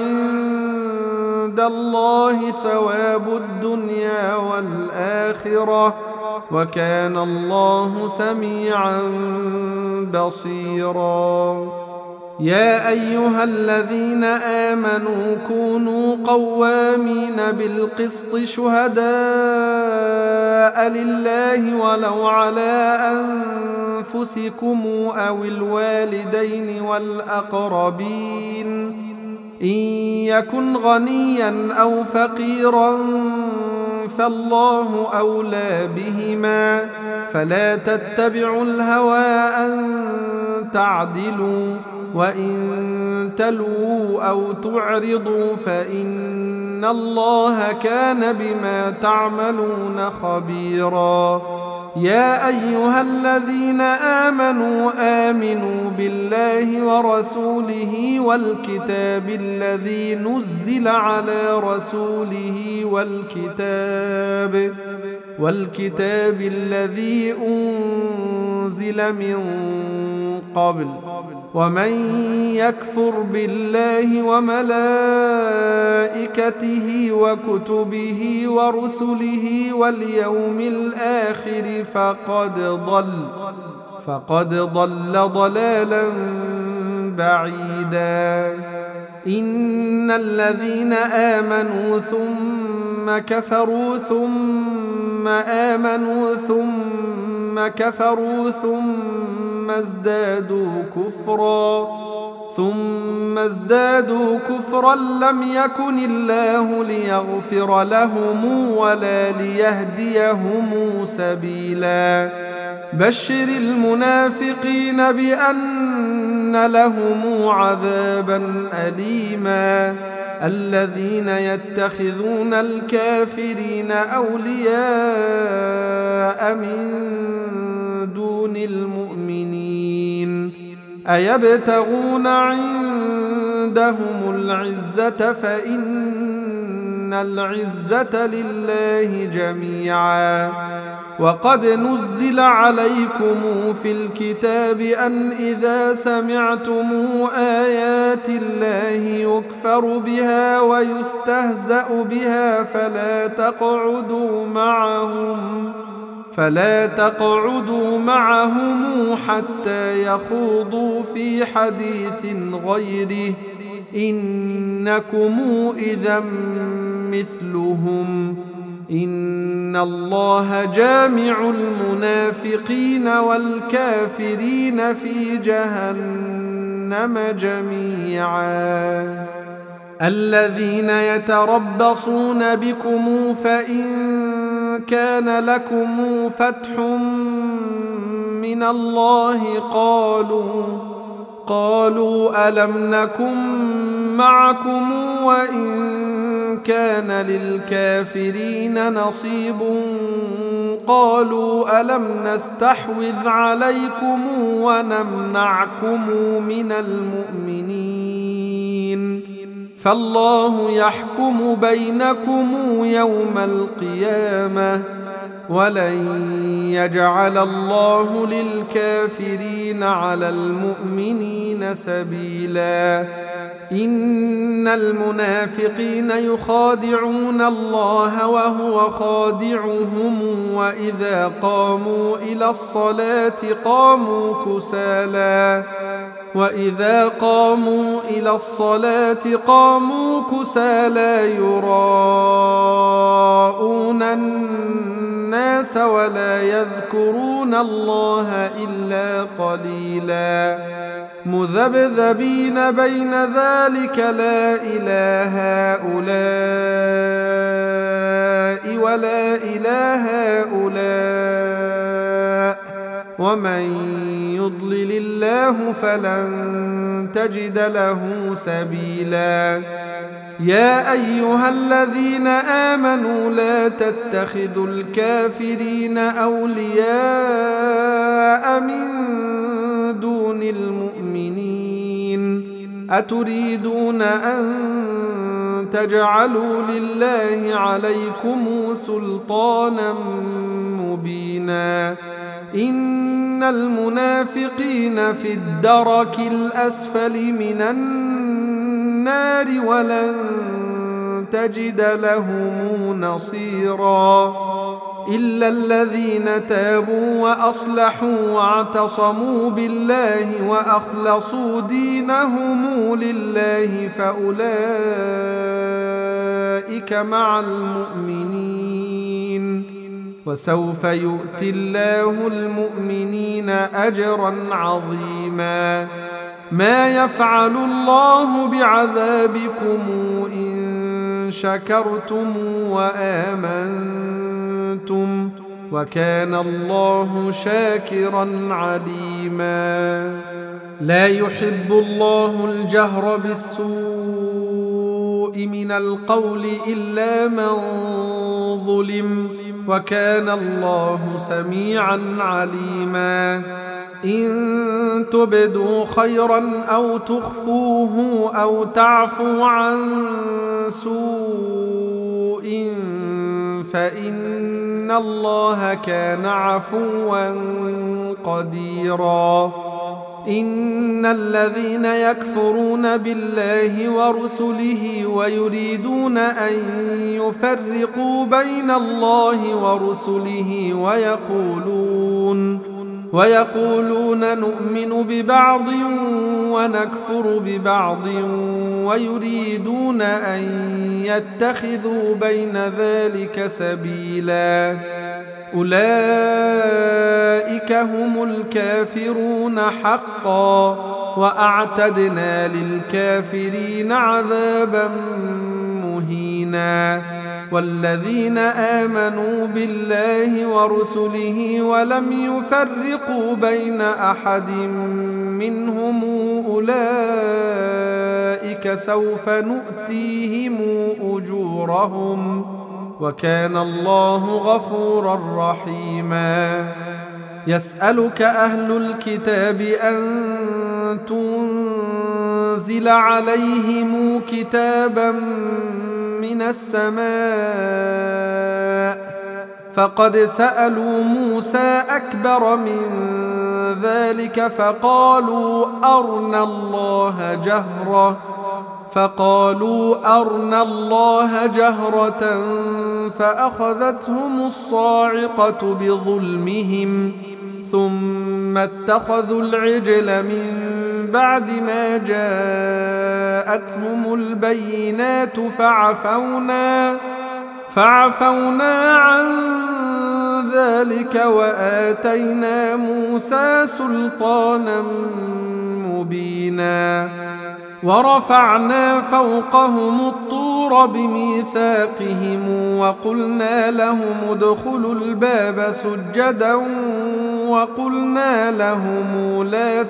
فعند الله ثواب الدنيا والآخرة، وكان الله سميعا بصيرا. يا أيها الذين آمنوا كونوا قوامين بالقسط شهداء لله ولو على أنفسكم أو الوالدين والأقربين، إن يكن غنيا أو فقيرا فالله أولى بهما، فلا تتبعوا الهوى أن تعدلوا، وإن تلووا أو تعرضوا فإن الله كان بما تعملون خبيرا. يا أيها الذين آمنوا آمنوا بالله ورسوله والكتاب الذي نزل على رسوله والكتاب الذي أنزل من قبل، ومن يكفر بالله وملائكته وكتبه ورسله واليوم الآخر فقد ضل ضلالا بعيدا. إن الذين آمنوا ثم كفروا ثم آمنوا ثم كفروا ثم ازدادوا كفرا لم يكن الله ليغفر لهم ولا ليهديهم سبيلا. بشر المنافقين بأن لهم عذابا أليما. الذين يتخذون الكافرين أولياء من دون المؤمنين، أيبتغون عندهم العزة فإن العزة لله جميعا. وقد نزل عليكم في الكتاب أن إذا سمعتم آيات الله يكفر بها ويستهزأ بها فلا تقعدوا معهم حتى يخوضوا في حديث غيره، إنكم إذا مثلهم. إن الله جامع المنافقين والكافرين في جهنم جهنم جميعا. الذين يتربصون بكم فإن كان لكم فتح من الله قالوا ألم نكن معكم وإن كان للكافرين نصيب قالوا ألم نستحوذ عليكم ونمنعكم من المؤمنين فالله يحكم بينكم يوم القيامة ولن يجعل الله للكافرين على المؤمنين سبيلا. إن المنافقين يخادعون الله وهو خادعهم وإذا قاموا إلى الصلاة قاموا كسالى يراءون الناس ولا يذكرون الله إلا قليلا مذبذبين بين ذلك لا إله هؤلاء ولا إله هؤلاء ومن يضلل الله فلن تجد له سبيلا. يا أيها الذين آمنوا لا تتخذوا الكافرين أولياء من دون المؤمنين أتريدون أن تجعلوا لله عليكم سلطانا مبينا. إن المنافقين في الدرك الأسفل من النار ولن تجد لهم نصيرا إلا الذين تابوا وأصلحوا واعتصموا بالله وأخلصوا دينهم لله فأولئك مع المؤمنين وسوف يؤتي الله المؤمنين أجرا عظيما. ما يفعل الله بعذابكم إن شكرتم وآمنتم وكان الله شاكرا عليما. لا يحب الله الجهر بالسوء من القول إلا من ظلم وكان الله سميعا عليما. إن تبدوا خيرا أو تخفوه أو تعفوا عن سوء فإن الله كان عفوا قديرا. إن الذين يكفرون بالله ورسله ويريدون أن يفرقوا بين الله ورسله ويقولون نؤمن ببعض ونكفر ببعض ويريدون أن يتخذوا بين ذلك سبيلا أولئك هم الكافرون حقا وأعتدنا للكافرين عذابا مهينا. والذين آمنوا بالله ورسله ولم يفرقوا بين أحد منهم أولئك سوف نؤتيهم أجورهم وكان الله غفورا رحيما. يسألك أهل الكتاب أن تنزل عليهم كتابا من السماء فقد سألوا موسى أكبر من ذلك فقالوا أرنا الله جهرة فأخذتهم الصاعقة بظلمهم ثم اتخذوا العجل من بعد ما جاءتهم البينات فعفونا عن ذلك وآتينا موسى سلطانا مبينا ورفعنا فوقهم الطور بميثاقهم وقلنا لهم ادخلوا الباب سجدا وقلنا لهم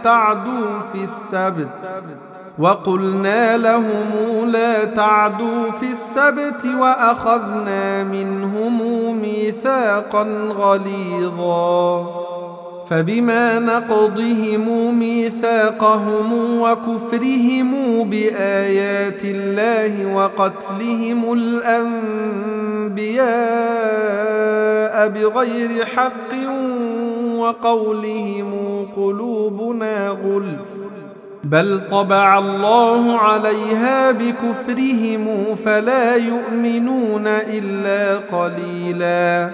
لا تعدوا في السبت وأخذنا منهم ميثاقا غليظا فبما نقضهم ميثاقهم وكفرهم بآيات الله وقتلهم الأنبياء بغير حق وقولهم قلوبنا غلف بل طبع الله عليها بكفرهم فلا يؤمنون إلا قليلا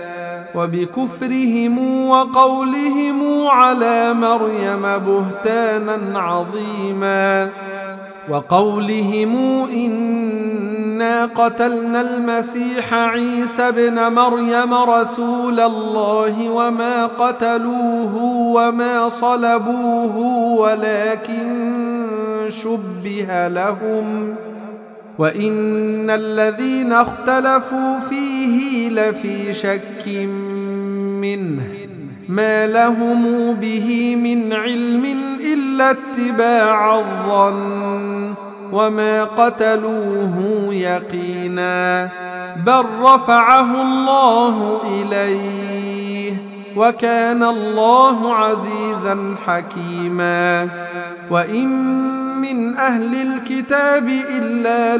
وبكفرهم وقولهم على مريم بهتانا عظيما وقولهم إنا قتلنا المسيح عيسى ابن مريم رسول الله وما قتلوه وما صلبوه ولكن شبه لهم وإن الذين اختلفوا فيه لفي شك منه ما لهم به من علم إلا اتباع الظن وما قتلوه يقينا بل رفعه الله إليه وكان الله عزيزا حكيما وإن من أهل الكتاب إلا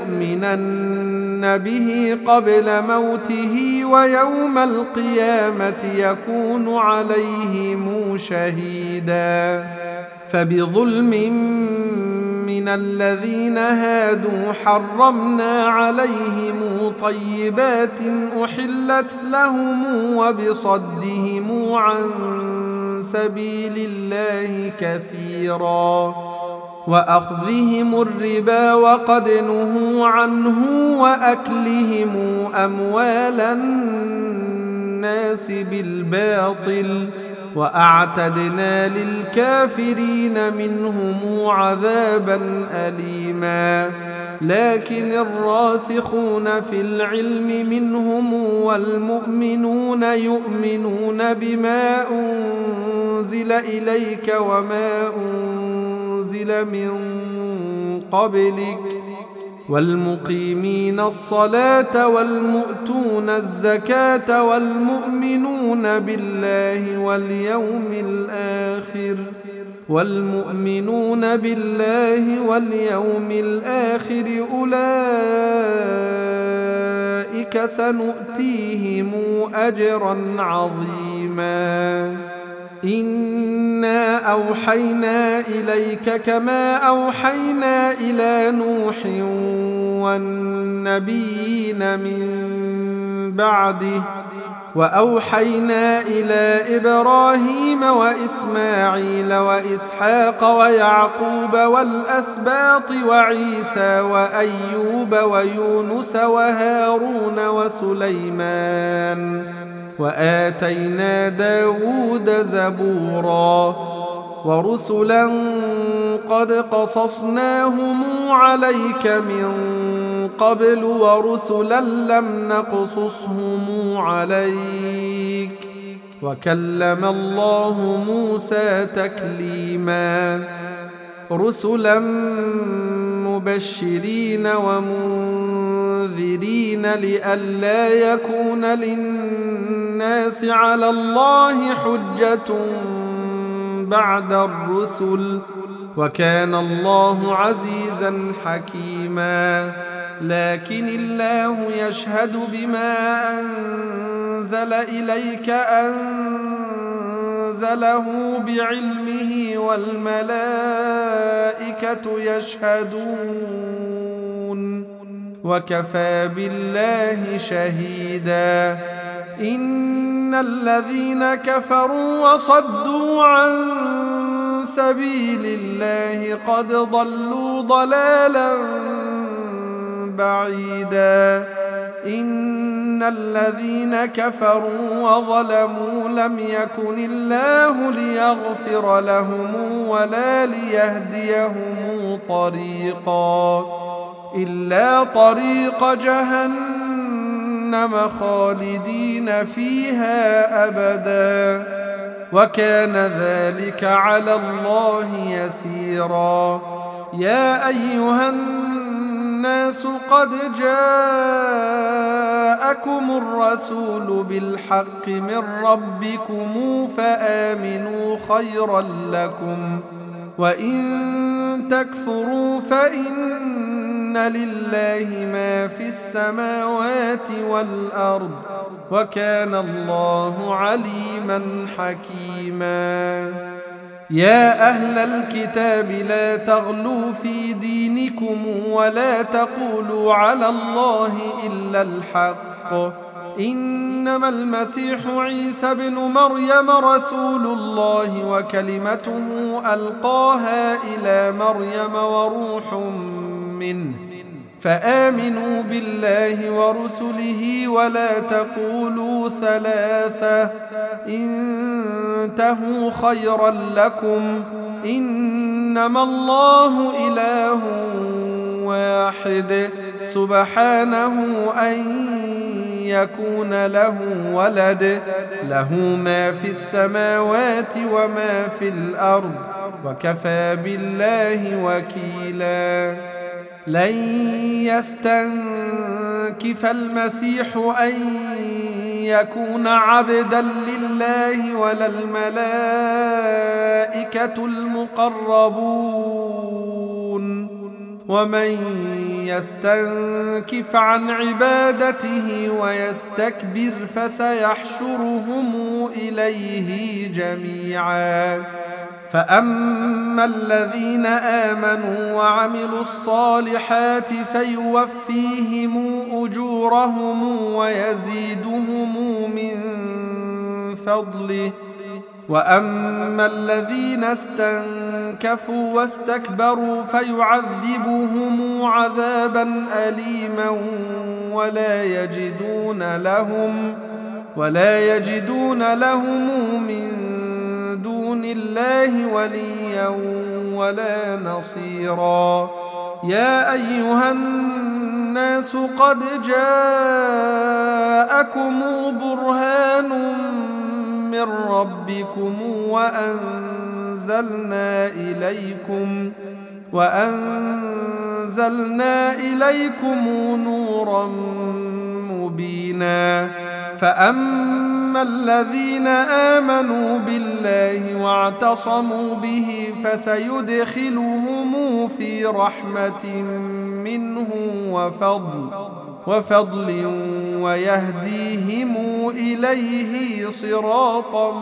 ليؤمنن به قبل موته ويوم القيامة يكون عليهم شهيدا فبظلم من الذين هادوا حرمنا عليهم طيبات أحلت لهم وبصدهم عن سبيل الله كثيرا وأخذهم الربا وقد نهوا عنه وأكلهم أموال الناس بالباطل وأعتدنا للكافرين منهم عذابا أليما لكن الراسخون في العلم منهم والمؤمنون يؤمنون بما أنزل إليك وما أنزل من قبلك والمقيمين الصلاة والمؤتون الزكاة والمؤمنون بالله واليوم الآخر أولئك سنؤتيهم أجرا عظيما إنا أوحينا إليك كما أوحينا إلى نوح والنبيين من بعده وأوحينا إلى إبراهيم وإسماعيل وإسحاق ويعقوب والأسباط وعيسى وأيوب ويونس وهارون وسليمان وآتينا داود زبورا ورسلا قد قصصناهم عليك من قبل ورسلا لم نقصصهم عليك وكلم الله موسى تكليما رسلا مبشرين ومنذرين لئلا يكون للناس على الله حجة بعد الرسل وكان الله عزيزا حكيما لكن الله يشهد بما أنزل إليك أنزله بعلمه والملائكة يشهدون وكفى بالله شهيدا إن الذين كفروا وصدوا عن سبيل الله قد ضلوا ضلالا بعيدا إن الذين كفروا وظلموا لم يكن الله ليغفر لهم ولا ليهديهم طريقا إلا طريق جهنم خالدين فيها أبدا وكان ذلك على الله يسيرا. يا أيها الناس قد جاءكم الرسول بالحق من ربكم فآمنوا خيرا لكم وإن تكفروا فإن لله ما في السماوات والأرض وكان الله عليما حكيما. يا أهل الكتاب لا تغلوا في دينكم ولا تقولوا على الله إلا الحق إنما المسيح عيسى بن مريم رسول الله وكلمته ألقاها إلى مريم وروح منه فآمنوا بالله ورسله ولا تقولوا ثلاثة انتهوا خيرا لكم إنما الله إله واحد سبحانه أن يكون له ولد له ما في السماوات وما في الأرض وكفى بالله وكيلا. لن يستنكف المسيح أن يكون عبدا لله ولا الملائكة المقربون ومن يستنكف عن عبادته ويستكبر فسيحشرهم إليه جميعا. فأما الذين آمنوا وعملوا الصالحات فيوفيهم أجورهم ويزيدهم من فضله وأما الذين استنكفوا واستكبروا فيعذبهم عذابا أليما ولا يجدون لهم من دون الله وليا ولا نصيرا. يا أيها الناس قد جاءكم برهان من ربكم وأنزلنا إليكم نورا مبينا. فأما الذين آمنوا بالله واعتصموا به فسيدخلهم في رحمة منه وفضل ويهديهم إليه صراطا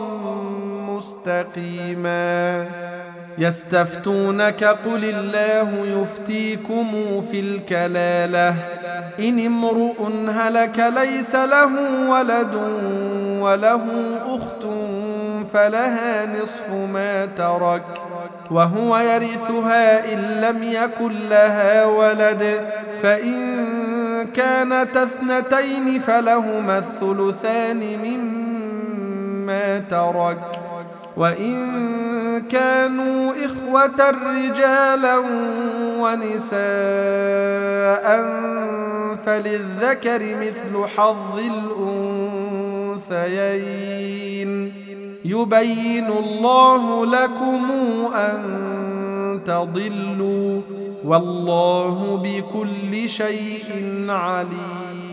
مستقيما. يستفتونك قل الله يفتيكم في الكلالة إن امرؤ هلك ليس له ولد وله أخت فلها نصف ما ترك وهو يرثها إن لم يكن لها ولد فإن كانت اثنتين فلهما الثلثان مما ترك وإن كانوا إخوة رجالا ونساء فللذكر مثل حظ الأنثيين يبين الله لكم أن تضلوا والله بكل شيء عليم.